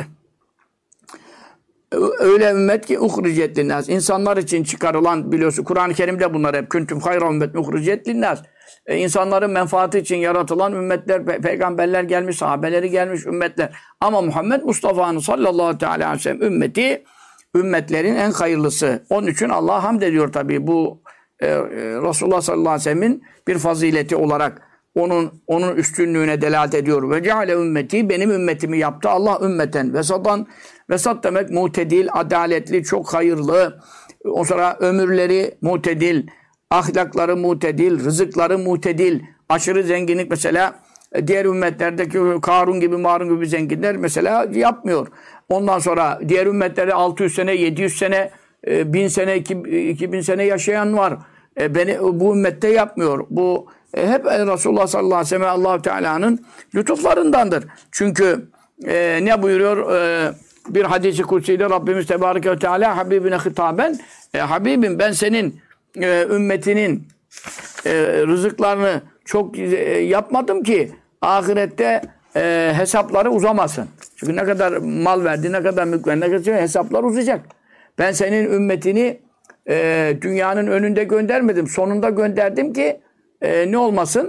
Öyle ümmet ki uhricet linnâs. İnsanlar için çıkarılan biliyorsun. Kur'an-ı Kerim'de bunlar hep. Küntüm hayra ümmet uhricet linnâs. İnsanların menfaati için yaratılan ümmetler, peygamberler gelmiş, sahabeleri gelmiş ümmetler. Ama Muhammed Mustafa'nın sallallahu aleyhi ve sellem ümmeti ümmetlerin en hayırlısı. Onun için Allah'a hamd ediyor tabii. Bu Resulullah sallallahu aleyhi ve sellem'in bir fazileti olarak onun üstünlüğüne delalet ediyor. Ve ceale ümmeti benim ümmetimi yaptı. Allah ümmeten vesatan. Vesat demek mutedil, adaletli, çok hayırlı. O sonra ömürleri mutedil, ahlakları mutedil, rızıkları mutedil. Aşırı zenginlik mesela diğer ümmetlerdeki Karun gibi Marun gibi zenginler mesela yapmıyor. Ondan sonra diğer ümmetlerde 600 sene, 700 sene, 1000 sene, 2000 sene yaşayan var. Bu ümmette yapmıyor. Bu hep Resulullah sallallahu aleyhi ve sellem Allah-u Teala'nın lütuflarındandır. Çünkü ne buyuruyor? Bir hadis-i kutsiyle Rabbimiz Tebareke ve Teala Habibine hitaben Habibim ben senin ümmetinin rızıklarını çok yapmadım ki ahirette hesapları uzamasın. Çünkü ne kadar mal verdi, ne kadar mülk verdi, ne kadar hesaplar uzayacak. Ben senin ümmetini dünyanın önünde göndermedim. Sonunda gönderdim ki ne olmasın?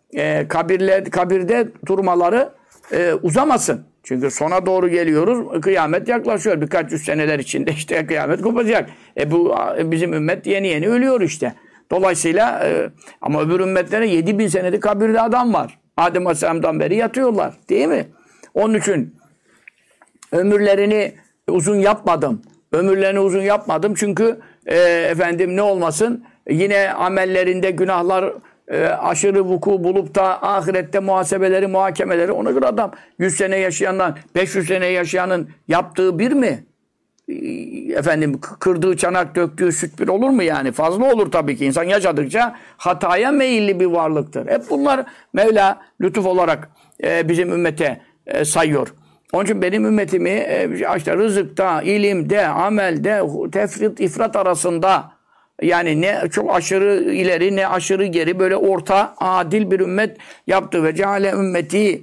Kabirde durmaları uzamasın. Çünkü sona doğru geliyoruz. Kıyamet yaklaşıyor. Birkaç yüz seneler içinde işte kıyamet kopacak. Bu bizim ümmet yeni ölüyor işte. Dolayısıyla ama öbür ümmetlere 7000 senedir kabirde adam var. Adem Aleyhisselam'dan beri yatıyorlar. Değil mi? Onun için ömürlerini uzun yapmadım. Ömürlerini uzun yapmadım çünkü efendim ne olmasın? Yine amellerinde günahlar aşırı vuku bulup da ahirette muhasebeleri, muhakemeleri ona göre adam 100 sene yaşayandan 500 sene yaşayanın yaptığı bir mi? Efendim kırdığı çanak döktüğü süt bir olur mu yani? Fazla olur tabii ki. İnsan yaşadıkça hataya meyilli bir varlıktır. Hep bunlar Mevla lütuf olarak bizim ümmete sayıyor. Onun için benim ümmetimi işte rızıkta, ilimde, amelde, tefrit, ifrat arasında yani ne çok aşırı ileri ne aşırı geri böyle orta adil bir ümmet yaptı ve ceale ümmeti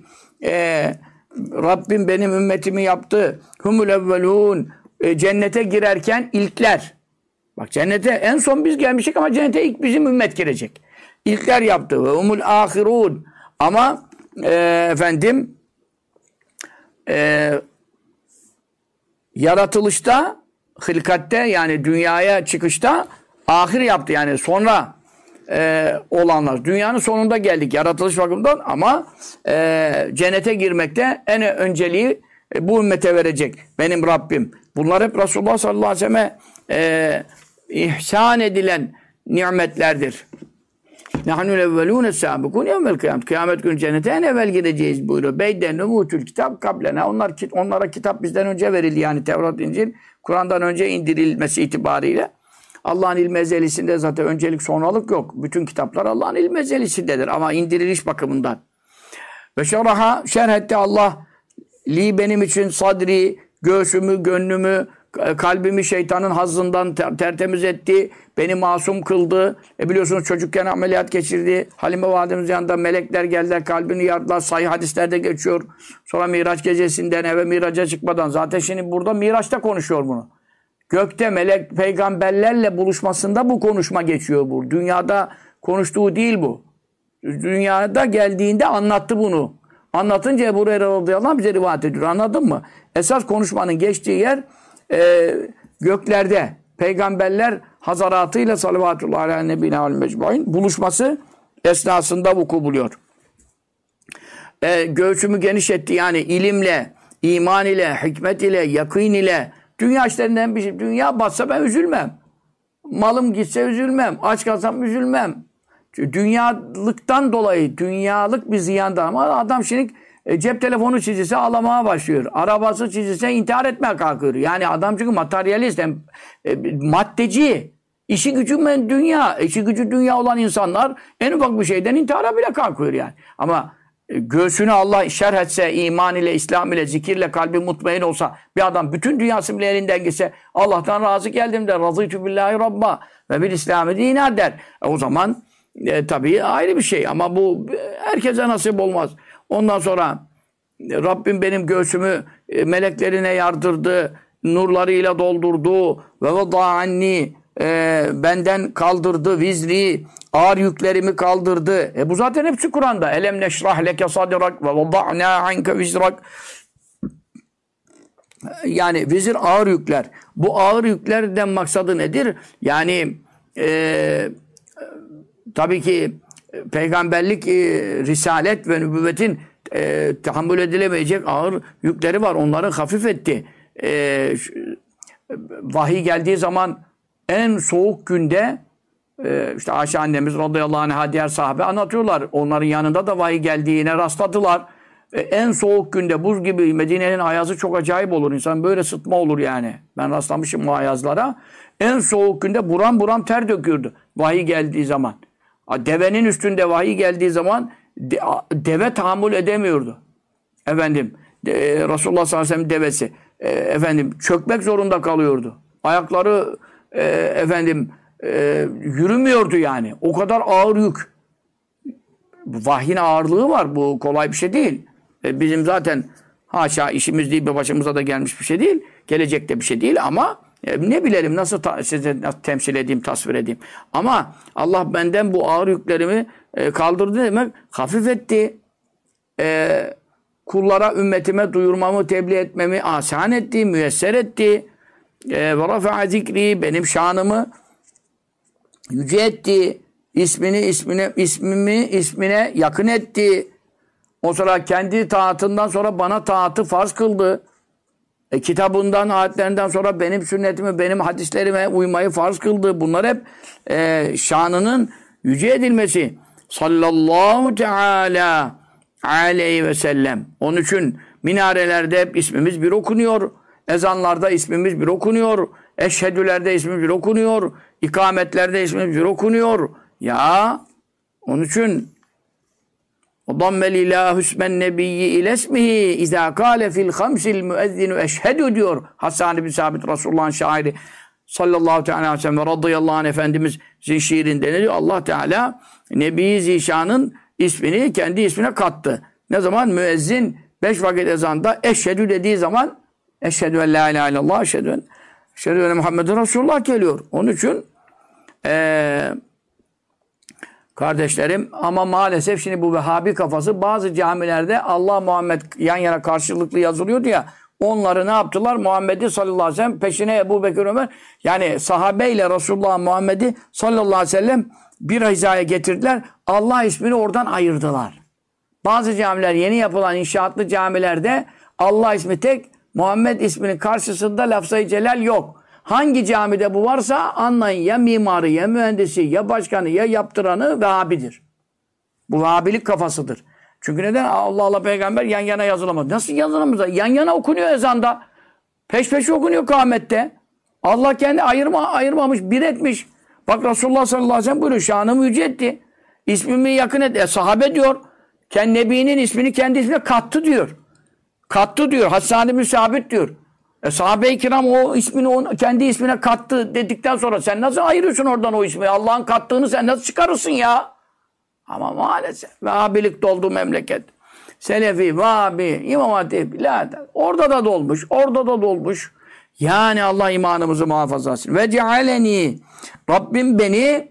Rabbim benim ümmetimi yaptı. Humul evvelun cennete girerken ilkler. Bak cennete en son biz gelmiştik ama cennete ilk bizim ümmet girecek. İlkler yaptı ve humul ahirun ama efendim yaratılışta hılkatte yani dünyaya çıkışta ahir yaptı yani sonra olanlar. Dünyanın sonunda geldik yaratılış bakımından ama cennete girmekte en önceliği bu ümmete verecek benim Rabbim. Bunlar hep Resulullah sallallahu aleyhi ve selleme ihsan edilen nimetlerdir. Nahnul evvelûne sâbikûn yevmel kıyamet. Kıyamet günü cennete en evvel gideceğiz buyuruyor. Beyden umûtül kitap kablena. Onlara kitap bizden önce verildi. Yani Tevrat, İncil, Kur'an'dan önce indirilmesi itibariyle. Allah'ın ilmi ezelisinde zaten öncelik sonralık yok. Bütün kitaplar Allah'ın ilmi ezelisindedir. Ama indiriliş bakımından. Ve şerh etti Allah li benim için sadri, göğsümü, gönlümü, kalbimi şeytanın hazzından tertemiz etti. Beni masum kıldı. Biliyorsunuz çocukken ameliyat geçirdi. Halime validemiz yanında melekler geldiler, kalbini yardılar. Sahih hadislerde geçiyor. Sonra Miraç gecesinden eve miraca çıkmadan. Zaten şimdi burada Miraç'ta konuşuyor bunu. Gökte melek peygamberlerle buluşmasında bu konuşma geçiyor bu. Dünyada konuştuğu değil bu. Dünyada geldiğinde anlattı bunu. Anlatınca Ebu Hureyre radıyallahu anh bize rivayet ediyor. Anladın mı? Esas konuşmanın geçtiği yer göklerde. Peygamberler hazaratıyla salavatullah aleyhi nebine al mecmuin buluşması esnasında vuku buluyor. Göğsümü genişletti yani ilimle, iman ile, hikmet ile, yakîn ile. Dünya işlerinden bir şey. Dünya batsa ben üzülmem. Malım gitse üzülmem. Aç kalsam üzülmem. Dünyalıktan dolayı, dünyalık bir ziyandan ama adam şimdi cep telefonu çizilse ağlamaya başlıyor. Arabası çizilse intihar etmeye kalkıyor. Yani adam çünkü materyalist, maddeci. İşi gücü dünya. İşi gücü dünya olan insanlar en ufak bir şeyden intihara bile kalkıyor yani. Ama göğsünü Allah şerh etse, iman ile, İslam ile, zikirle kalbi mutmain olsa, bir adam bütün dünyası bile elinden gitse, Allah'tan razı geldim der. Razıytü billahi rabba ve bil İslam'ı dinar der. O zaman tabii ayrı bir şey ama bu herkese nasip olmaz. Ondan sonra Rabbim benim göğsümü meleklerine yardırdı, nurlarıyla doldurdu ve vada anni benden kaldırdı vizri, ağır yüklerimi kaldırdı. Bu zaten hepsi Kur'an'da. Elem neşrah leke sadrak ve vada'na anke vizrak. Yani vizir ağır yükler. Bu ağır yüklerden maksadı nedir? Yani tabii ki peygamberlik, risalet ve nübüvvetin tahammül edilemeyecek ağır yükleri var. Onları hafif etti. Vahiy geldiği zaman en soğuk günde işte Ayşe annemiz radıyallahu anh'a diğer sahabe anlatıyorlar. Onların yanında da vahiy geldiğine rastladılar. En soğuk günde buz gibi Medine'nin ayazı çok acayip olur. İnsan böyle sıtma olur yani. Ben rastlamışım o ayazlara. En soğuk günde buram buram ter dökürdü vahiy geldiği zaman. Devenin üstünde vahiy geldiği zaman deve tahammül edemiyordu. Efendim Resulullah sallallahu aleyhi ve sellem devesi çökmek zorunda kalıyordu. Ayakları yürümüyordu yani. O kadar ağır yük. Vahyin ağırlığı var. Bu kolay bir şey değil. Bizim zaten haşa işimiz değil, başımıza da gelmiş bir şey değil. Gelecekte bir şey değil ama ne bilelim nasıl size temsil edeyim, tasvir edeyim. Ama Allah benden bu ağır yüklerimi kaldırdı demek, hafif etti. Kullara, ümmetime duyurmamı, tebliğ etmemi asan etti, müyesser etti. Ve rafa'a zikri, benim şanımı yüce etti. İsmimi ismine yakın etti. O sonra kendi taatından sonra bana taatı farz kıldı. Kitabından, ayetlerinden sonra benim sünnetimi, benim hadislerime uymayı farz kıldı. Bunlar hep şanının yüce edilmesi. Sallallahu teala aleyhi ve sellem. Onun için minarelerde hep ismimiz bir okunuyor. Ezanlarda ismimiz bir okunuyor. Eşhedülerde ismimiz bir okunuyor. İkametlerde ismimiz bir okunuyor. Ya onun için وَضَمَّ الْاِلَٰهُ اسْمَ النَّبِيِّ اِلَى اسْمِهِ اِذَا قَالَ فِي الْخَمْسِ الْمُؤَذِّنُ eşhedü diyor. Hasan bin Sabit Resulullah'ın şairi sallallahu aleyhi ve sellem ve radıyallahu anh Efendimiz'in şiirinde ne diyor? Allah Teala Nebi Zişan'ın ismini kendi ismine kattı. Ne zaman? Müezzin 5 vakit ezanda eşhedü dediği zaman eşhedü en la ilahe illallah eşhedü en Muhammeden Resulullah geliyor. Onun için kardeşlerim ama maalesef şimdi bu Vehhabi kafası bazı camilerde Allah Muhammed yan yana karşılıklı yazılıyordu ya, onları ne yaptılar? Muhammed'i sallallahu aleyhi ve sellem peşine Ebu Bekir Ömer, yani sahabeyle Resulullah Muhammed'i sallallahu aleyhi ve sellem bir hizaya getirdiler. Allah ismini oradan ayırdılar. Bazı camiler, yeni yapılan inşaatlı camilerde Allah ismi tek, Muhammed isminin karşısında lafzayı celal yok. Hangi camide bu varsa anlayın ya mimarı, ya mühendisi, ya başkanı, ya yaptıranı Vehhabidir. Bu Vehhabilik kafasıdır. Çünkü neden? Allah peygamber yan yana yazılamaz. Nasıl yazılamaz? Yan yana okunuyor ezanda. Peş peşe okunuyor kâhmette. Allah kendi ayırmamış, bir etmiş. Bak Resulullah sallallahu aleyhi ve sellem buyuruyor. Şanımı yüce etti. İsmimi yakın etti. Sahabe diyor. Nebinin ismini kendi ismine kattı diyor. Kattı diyor. Hassan ibn Sabit diyor. Sahabe-i kiram o ismini kendi ismine kattı dedikten sonra sen nasıl ayırıyorsun oradan o ismi? Allah'ın kattığını sen nasıl çıkarırsın ya? Ama maalesef Vehhabilik doldu memleket. Selefi, Vehhabi, İmam Hatip, orada da dolmuş, orada da dolmuş. Yani Allah imanımızı muhafaza etsin. Ve cealeni, Rabbim beni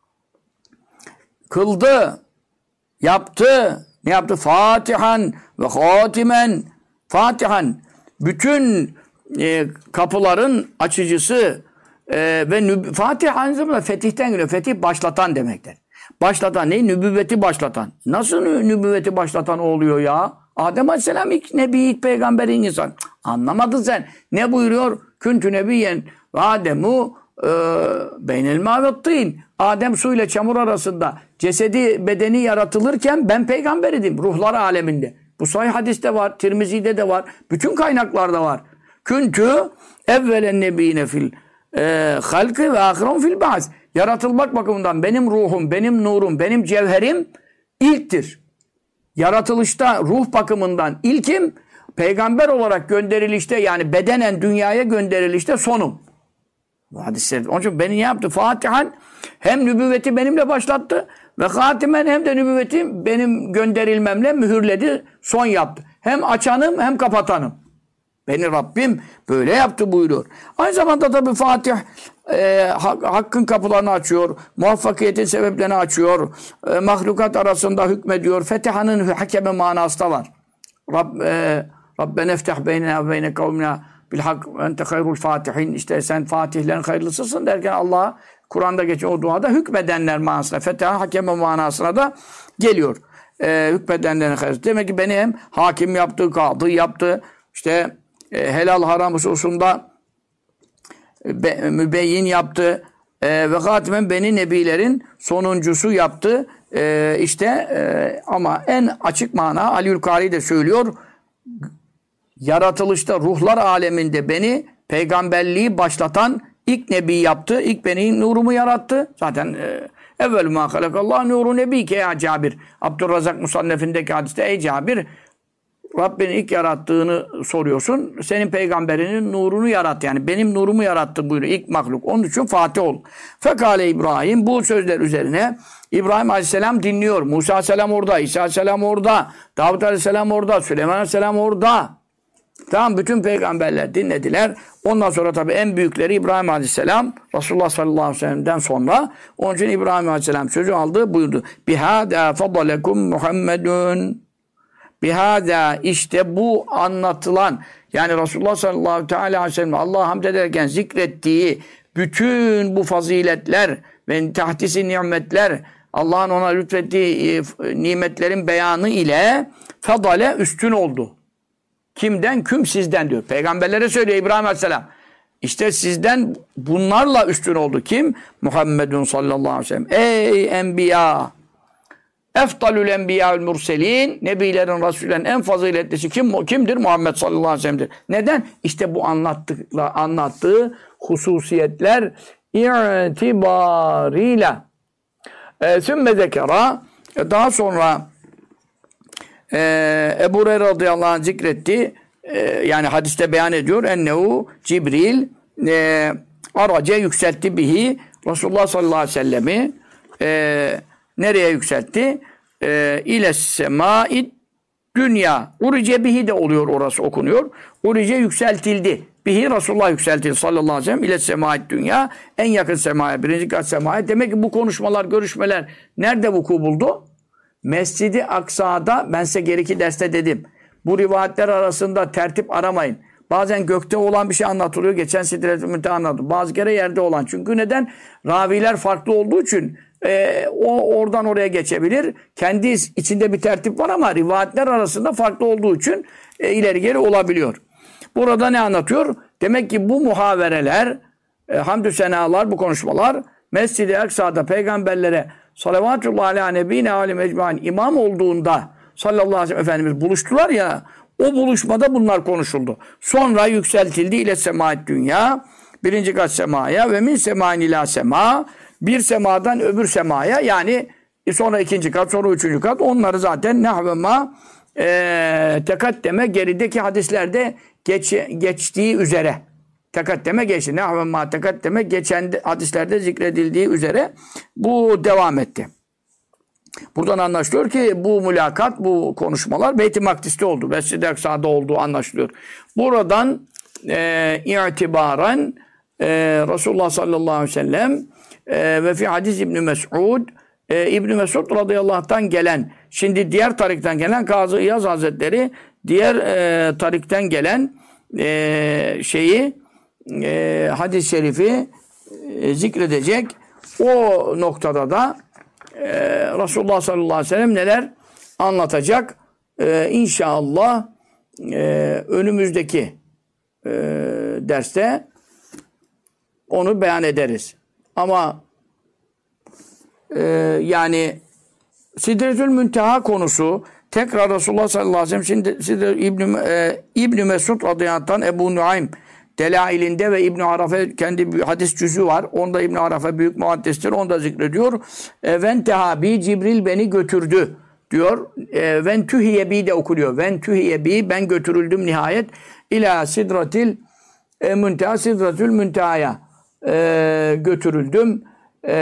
kıldı, yaptı. Ne yaptı? Fatihan ve hatimen. Fatihan, bütün kapıların açıcısı ve Fatih aynı zamanda fetihten geliyor. Fetih başlatan demektir. Başlatan ne? Nübüvveti başlatan. Nasıl nübüvveti başlatan oluyor ya? Adem Aleyhisselam ilk nebi, ilk peygamber, insan. Anlamadın sen. Ne buyuruyor? Küntü nebiyen ve Adem'u beynel mavettin. Adem su ile çamur arasında cesedi, bedeni yaratılırken ben peygamber idim. Ruhlar aleminde. Bu sahih hadiste var. Tirmizi'de de var. Bütün kaynaklarda var. Küntü evvelen nebiyine fil halkı ve ahiron fil ba'z. Yaratılmak bakımından benim ruhum, benim nurum, benim cevherim ilktir. Yaratılışta ruh bakımından ilkim, peygamber olarak gönderilişte yani bedenen dünyaya gönderilişte sonum. Bu hadisler. Onun için beni ne yaptı? Fatihan hem nübüvveti benimle başlattı ve hatimen hem de nübüvveti benim gönderilmemle mühürledi, son yaptı. Hem açanım hem kapatanım. Beni Rabbim böyle yaptı buyuruyor. Aynı zamanda tabii Fatih hakkın kapılarını açıyor, muvaffakiyetin sebeplerini açıyor, mahlukat arasında hükmediyor. Fetihanın hakeme manası da var. Rabbena eftah beynena ve beyne kavmina bil hak ente hayrul fatihin. İşte sen fatihlerin hayırlısısın derken Allah Kur'an'da geçen o duada hükmedenler manasına, fetiha hakeme manasına da geliyor. Hükmedenlerin hayırlısı. Demek ki beni hem hakim yaptı, kadı yaptı, işte helal haram hususunda mübeyyin yaptı ve hatimen beni nebilerin sonuncusu yaptı. Ama en açık mana Aliülkari de söylüyor. Yaratılışta ruhlar aleminde beni peygamberliği başlatan ilk nebi yaptı. İlk benim nurumu yarattı. Zaten evvel ma halakallah nuru nebike ya Cabir. Abdurrazak Musannef'indeki hadiste ey Cabir, Rabbinin ilk yarattığını soruyorsun. Senin peygamberinin nurunu yarattı. Yani benim nurumu yarattı buyuruyor. İlk mahluk. Onun için Fatih ol. Fekale İbrahim, bu sözler üzerine İbrahim Aleyhisselam dinliyor. Musa Aleyhisselam orada. İsa Aleyhisselam orada. Davud Aleyhisselam orada. Süleyman Aleyhisselam orada. Tamam, bütün peygamberler dinlediler. Ondan sonra tabii en büyükleri İbrahim Aleyhisselam. Resulullah sallallahu aleyhi ve sellem'den sonra. Onun için İbrahim Aleyhisselam sözü aldı, buyurdu. Bihâdâ fadalekum Muhammedun. Bihâdâ, işte bu anlatılan, yani Resulullah sallallahu aleyhi ve sellem Allah'a hamd ederken zikrettiği bütün bu faziletler ve tahdisi nimetler, Allah'ın ona lütfettiği nimetlerin beyanı ile fadale üstün oldu. Kimden? Küm sizden diyor. Peygamberlere söylüyor İbrahim Aleyhisselam. İşte sizden bunlarla üstün oldu. Kim? Muhammedun sallallahu aleyhi ve sellem. Ey enbiya! Eftalül enbiyâül murselîn, nebilerin, rasullerin en faziletlisi kimdir? Muhammed sallallahu aleyhi ve sellem'dir. Neden? İşte bu anlattığı hususiyetler itibarıyla. Sümme zekera, daha sonra Ebu Hureyre radıyallahu anh zikretti. Yani hadiste beyan ediyor. Ennehu Cibril araca yükseltti bihi Resulullah sallallahu aleyhi ve sellemi nereye yükseltti? İle semâid dünya. Urice bihi de oluyor, orası okunuyor. Urice yükseltildi. Bihi Resulullah yükseltildi sallallahu aleyhi ve sellem. İle semâid dünya. En yakın semaya, birinci kat semaya. Demek ki bu konuşmalar, görüşmeler nerede vuku buldu? Mescid-i Aksa'da, ben size geriki derste dedim. Bu rivayetler arasında tertip aramayın. Bazen gökte olan bir şey anlatılıyor. Geçen Sidret-i Münteha anlatılıyor. Bazı kere yerde olan. Çünkü neden? Raviler farklı olduğu için o oradan oraya geçebilir. Kendi içinde bir tertip var ama rivayetler arasında farklı olduğu için ileri geri olabiliyor. Burada ne anlatıyor? Demek ki bu muhavereler hamdü senalar, bu konuşmalar Mescid-i Aksa'da peygamberlere salavatullah ala nebine alim ecmain imam olduğunda sallallahu aleyhi ve sellem Efendimiz buluştular ya, o buluşmada bunlar konuşuldu. Sonra yükseltildi ile semaat dünya, birinci kat semaya ve min semain ila sema, bir semadan öbür semaya, yani sonra ikinci kat, sonra üçüncü kat, onları zaten nehvema tekaddeme, gerideki hadislerde geçtiği üzere. Tekaddeme geçti. Nehvema tekaddeme, geçen hadislerde zikredildiği üzere bu devam etti. Buradan anlaşılıyor ki bu mülakat, bu konuşmalar Beyt-i Makdis'te oldu. Mescid-i Aksa'da olduğu anlaşılıyor. Buradan itibaren Resulullah sallallahu aleyhi ve sellem ve fi hadis İbn Mes'ud, İbn Mes'ud radıyallahu anh'tan gelen, şimdi diğer tarikten gelen Kazı İyaz Hazretleri diğer tarikten gelen hadis-i şerifi zikredecek. O noktada da Resulullah sallallahu aleyhi ve sellem neler anlatacak? İnşallah önümüzdeki derste onu beyan ederiz. Ama yani Sidretül Münteha konusu tekrar Resulullah sallallahu aleyhi ve sellem, şimdi İbn Mesud radıyallahu anh'tan Ebu Nuaym Delailinde ve İbn Arafe kendi bir hadis cüzü var. Onda İbn Arafe büyük muhaddistir. Onu da zikrediyor. Ventehabi, Cibril beni götürdü diyor. Ventühiye de okunuyor. Ventühiye ben götürüldüm nihayet. İlâ sidratil münteha, sidratül müntehaya götürüldüm.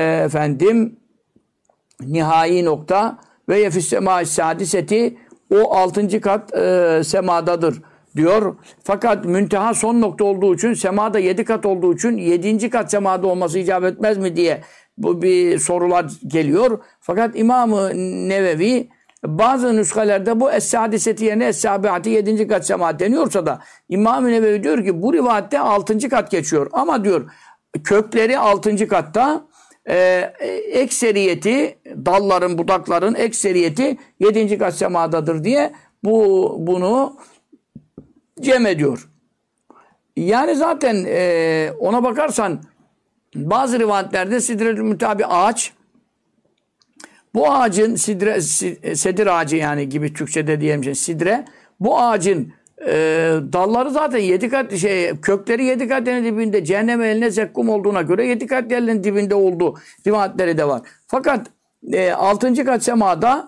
Nihai nokta ve yefis semâ sadiseti, o 6. kat semadadır diyor. Fakat münteha son nokta olduğu için, semada 7 kat olduğu için 7. kat semada olması icap etmez mi diye bu bir sorular geliyor. Fakat İmam-ı Nevevi bazı nüshelerde bu es-sadiseti yerine es-sabiati 7. kat semada deniyorsa da İmam-ı Nevevi diyor ki bu rivayette 6. kat geçiyor. Ama diyor kökleri 6. katta, ekseriyeti, dalların, budakların ekseriyeti 7. kat semadadır diye bunu cem ediyor. Yani zaten ona bakarsan bazı rivayetlerde Sidretül Münteha bir ağaç. Bu ağacın sedir ağacı yani gibi Türkçe'de diyelim sidre. Bu ağacın dalları zaten 7 kat kökleri 7 kat yerin dibinde, cehennem eline zekkum olduğuna göre 7 kat yerin dibinde olduğu rivayetleri de var. Fakat 6. kat semada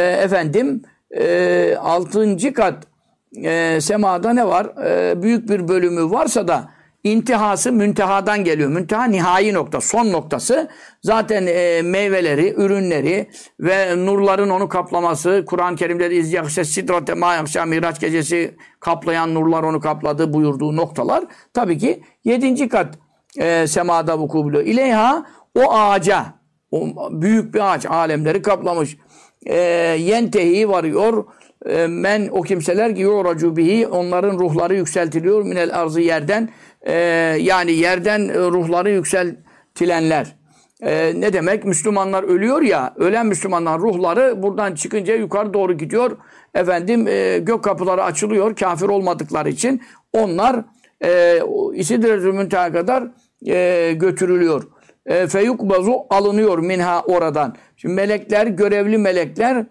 6. kat semada ne var? Büyük bir bölümü varsa da intihası müntehadan geliyor. Münteha nihai nokta, son noktası. Zaten meyveleri, ürünleri ve nurların onu kaplaması, Kur'an-ı Kerim'de İzyakşe sidrate ma yakşa, Miraç gecesi kaplayan nurlar onu kapladı buyurduğu noktalar. Tabii ki 7. kat semada vuku buluyor. İleyha, o ağaca, o büyük bir ağaç, alemleri kaplamış. Yentehi varıyor. O kimseler ki yoracu bihi, onların ruhları yükseltiliyor minel arzı, yerden, yani yerden ruhları yükseltilenler. Ne demek? Müslümanlar ölüyor ya, ölen Müslümanlar ruhları buradan çıkınca yukarı doğru gidiyor. Gök kapıları açılıyor kafir olmadıkları için. Onlar Sidretül Münteha'ya kadar götürülüyor. Feyukbazu, alınıyor minha, oradan. Şimdi melekler, görevli melekler,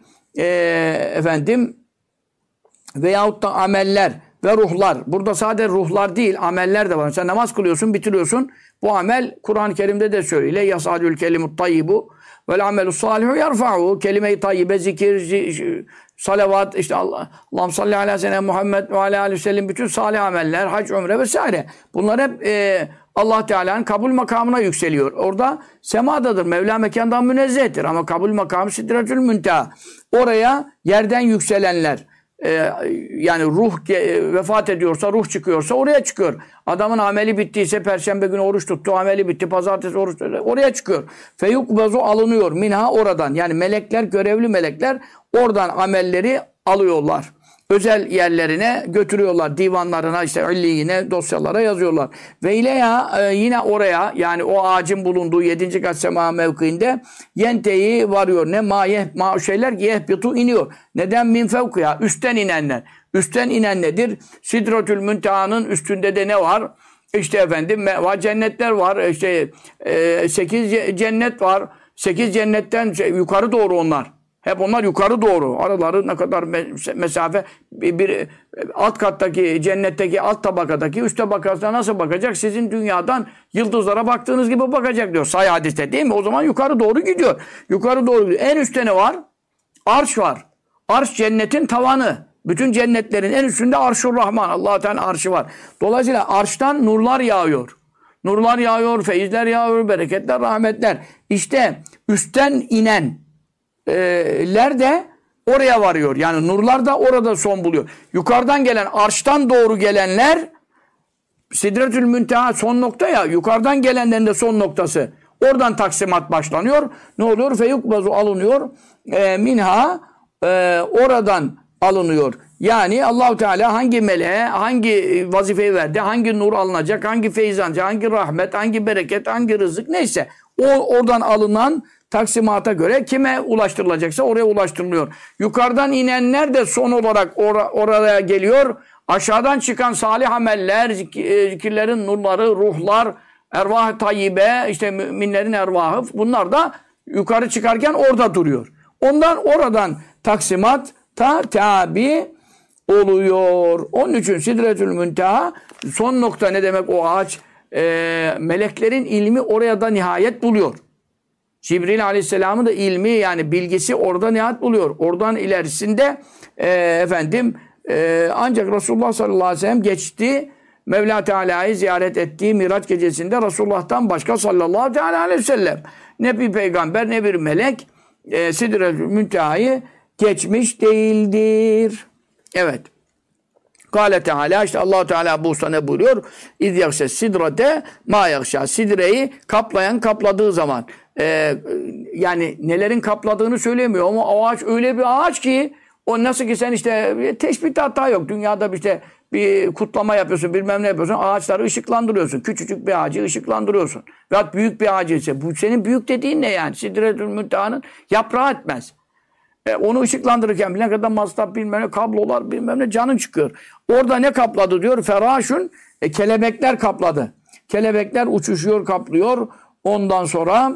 veyahut da ameller ve ruhlar. Burada sadece ruhlar değil, ameller de var. Sen namaz kılıyorsun, bitiriyorsun. Bu amel Kur'an-ı Kerim'de de söyle. Yasadül kelimut tayyibu vel amelus salihu yarfa'u. Kelime-i tayyibe, zikir, salavat, işte Allah'ım salli ala sene Muhammed ve ala aleyhi ve sellem, bütün salih ameller, hac, umre vesaire. Bunlar hep Allah Teala'nın kabul makamına yükseliyor. Orada semadadır. Mevla mekandan münezzehtir. Ama kabul makamı Sidretül Münteha. Oraya yerden yükselenler, yani ruh vefat ediyorsa, ruh çıkıyorsa oraya çıkıyor. Adamın ameli bittiyse, perşembe günü oruç tuttu, ameli bitti, pazartesi oruç tuttu, oraya çıkıyor. Feyukbezu, alınıyor minha, oradan. Yani melekler, görevli melekler oradan amelleri alıyorlar. Özel yerlerine götürüyorlar. Divanlarına, işte illiyine, dosyalara yazıyorlar. Ve ileya, yine oraya, yani o ağacın bulunduğu 7. kat sema mevkiinde yenteyi varıyor. Ne ma şeyler yehbitu, iniyor. Neden? Min fevkiya, üstten inenler. Üstten inen nedir? Sidretül Münteha'nın üstünde de ne var? İşte efendim var, cennetler var. İşte 8 cennet var. 8 cennetten yukarı doğru onlar. Hep onlar yukarı doğru. Araları ne kadar mesafe, bir alt kattaki, cennetteki alt tabakadaki üst tabakasına nasıl bakacak? Sizin dünyadan yıldızlara baktığınız gibi bakacak diyor. Sahih hadiste değil mi? O zaman yukarı doğru gidiyor. Yukarı doğru gidiyor. En üstte ne var? Arş var. Arş cennetin tavanı. Bütün cennetlerin en üstünde Arşur Rahman. Allah Teala arşı var. Dolayısıyla arştan nurlar yağıyor. Nurlar yağıyor, feyizler yağıyor, bereketler, rahmetler. İşte üstten inenler de oraya varıyor. Yani nurlar da orada son buluyor. Yukarıdan gelen, arştan doğru gelenler Sidretül Münteha son nokta ya. Yukarıdan gelenlerin de son noktası. Oradan taksimat başlanıyor. Ne oluyor? Feyukbazu alınıyor. Minha oradan alınıyor. Yani Allahu Teala hangi meleğe hangi vazifeyi verdi, hangi nur alınacak, hangi feyiz alınacak, hangi rahmet, hangi bereket, hangi rızık neyse oradan alınan taksimata göre kime ulaştırılacaksa oraya ulaştırılıyor. Yukarıdan inenler de son olarak oraya geliyor. Aşağıdan çıkan salih ameller, zikirlerin nurları, ruhlar, ervah-ı tayyibe, işte müminlerin ervahı bunlar da yukarı çıkarken orada duruyor. Ondan oradan taksimat tabi oluyor. Onun için Sidretül Münteha son nokta ne demek o ağaç? Meleklerin ilmi oraya da nihayet buluyor. Cibril Aleyhisselam'ın da ilmi yani bilgisi orada nihayet buluyor. Oradan ilerisinde ancak Resulullah sallallahu aleyhi ve sellem geçti. Mevla Teala'yı ziyaret ettiği Miraç gecesinde Resulullah'tan başka sallallahu aleyhi ve sellem ne bir peygamber ne bir melek Sidretül Münteha'yı geçmiş değildir. Evet. Kâle Teala işte Allah Teala bu usta ne buyuruyor? İz yakşe sidrate ma yakşa. Sidreyi kapladığı zaman. Yani nelerin kapladığını söylemiyor ama o ağaç öyle bir ağaç ki o nasıl ki sen işte teşbihte hata yok. Dünyada işte bir kutlama yapıyorsun, bilmem ne yapıyorsun. Ağaçları ışıklandırıyorsun. Küçücük bir ağacı ışıklandırıyorsun. Veyahut büyük bir ağacı ise. Bu senin büyük dediğin ne yani? Sidretül Münteha'nın yaprağı etmez. Onu ışıklandırırken ne kadar masraf bilmem ne, kablolar bilmem ne canın çıkıyor. Orada ne kapladı diyor? Feraşun, kelebekler kapladı. Kelebekler uçuşuyor, kaplıyor. Ondan sonra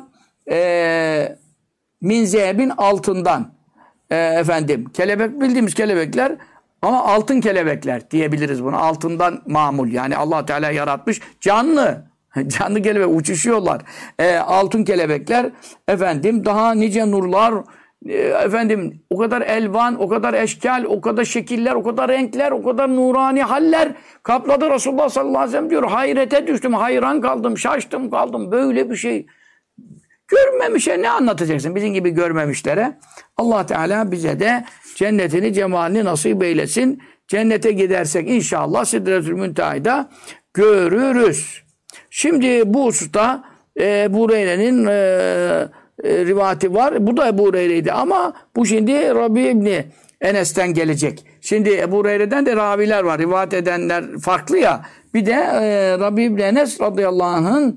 min zehebin altından kelebek bildiğimiz kelebekler ama altın kelebekler diyebiliriz buna. Altından mamul yani Allah Teala yaratmış canlı. Canlı kelebek uçuşuyorlar. Altın kelebekler daha nice nurlar o kadar elvan, o kadar eşkal, o kadar şekiller, o kadar renkler, o kadar nurani haller kapladı Resulullah sallallahu aleyhi ve sellem diyor. Hayrete düştüm, hayran kaldım, şaştım kaldım. Böyle bir şey görmemişe ne anlatacaksın? Bizim gibi görmemişlere. Allah Teala bize de cennetini, cemalini nasip eylesin. Cennete gidersek inşallah Sidretül Münteha'yı da görürüz. Şimdi bu hususta Ebu Hureyre'nin rivayeti var. Bu da Ebu Hureyre'ydi ama bu şimdi Rabi İbni Enes'ten gelecek. Şimdi Ebu Hureyre'den de raviler var. Rivayet edenler farklı ya. Bir de Rabi İbni Enes radıyallahu anh'ın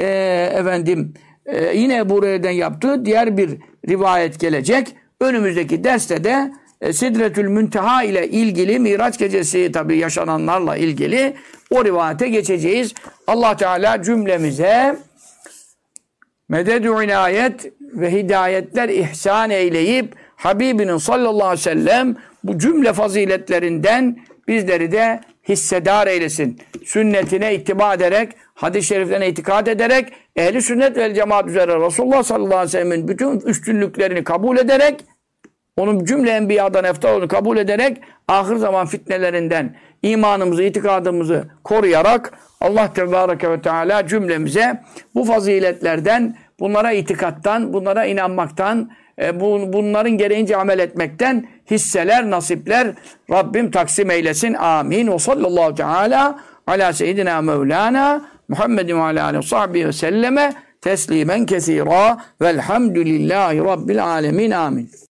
yine Ebu Hureyre'den yaptığı diğer bir rivayet gelecek. Önümüzdeki derste de Sidretül Münteha ile ilgili Miraç gecesi tabii yaşananlarla ilgili o rivayete geçeceğiz. Allah Teala cümlemize meded-ü inayet ve hidayetler ihsan eyleyip Habibinin sallallahu aleyhi ve sellem bu cümle faziletlerinden bizleri de hissedar eylesin. Sünnetine ittiba ederek, hadis-i şeriflerine itikad ederek, ehli sünnet vel cemaat üzere Resulullah sallallahu aleyhi ve sellem'in bütün üstünlüklerini kabul ederek, onun cümle enbiyadan eftalını kabul ederek, ahir zaman fitnelerinden imanımızı, itikadımızı koruyarak Allah Tebareke ve Teala cümlemize bu faziletlerden, bunlara itikattan, bunlara inanmaktan, bunların gereğince amel etmekten hisseler, nasipler Rabbim taksim eylesin. Amin. Ve sallallahu teala ala seyyidina Mevlana Muhammedin ve ala aleyhi ve sahbihi ve selleme teslimen kesira velhamdülillahi rabbil alemin. Amin.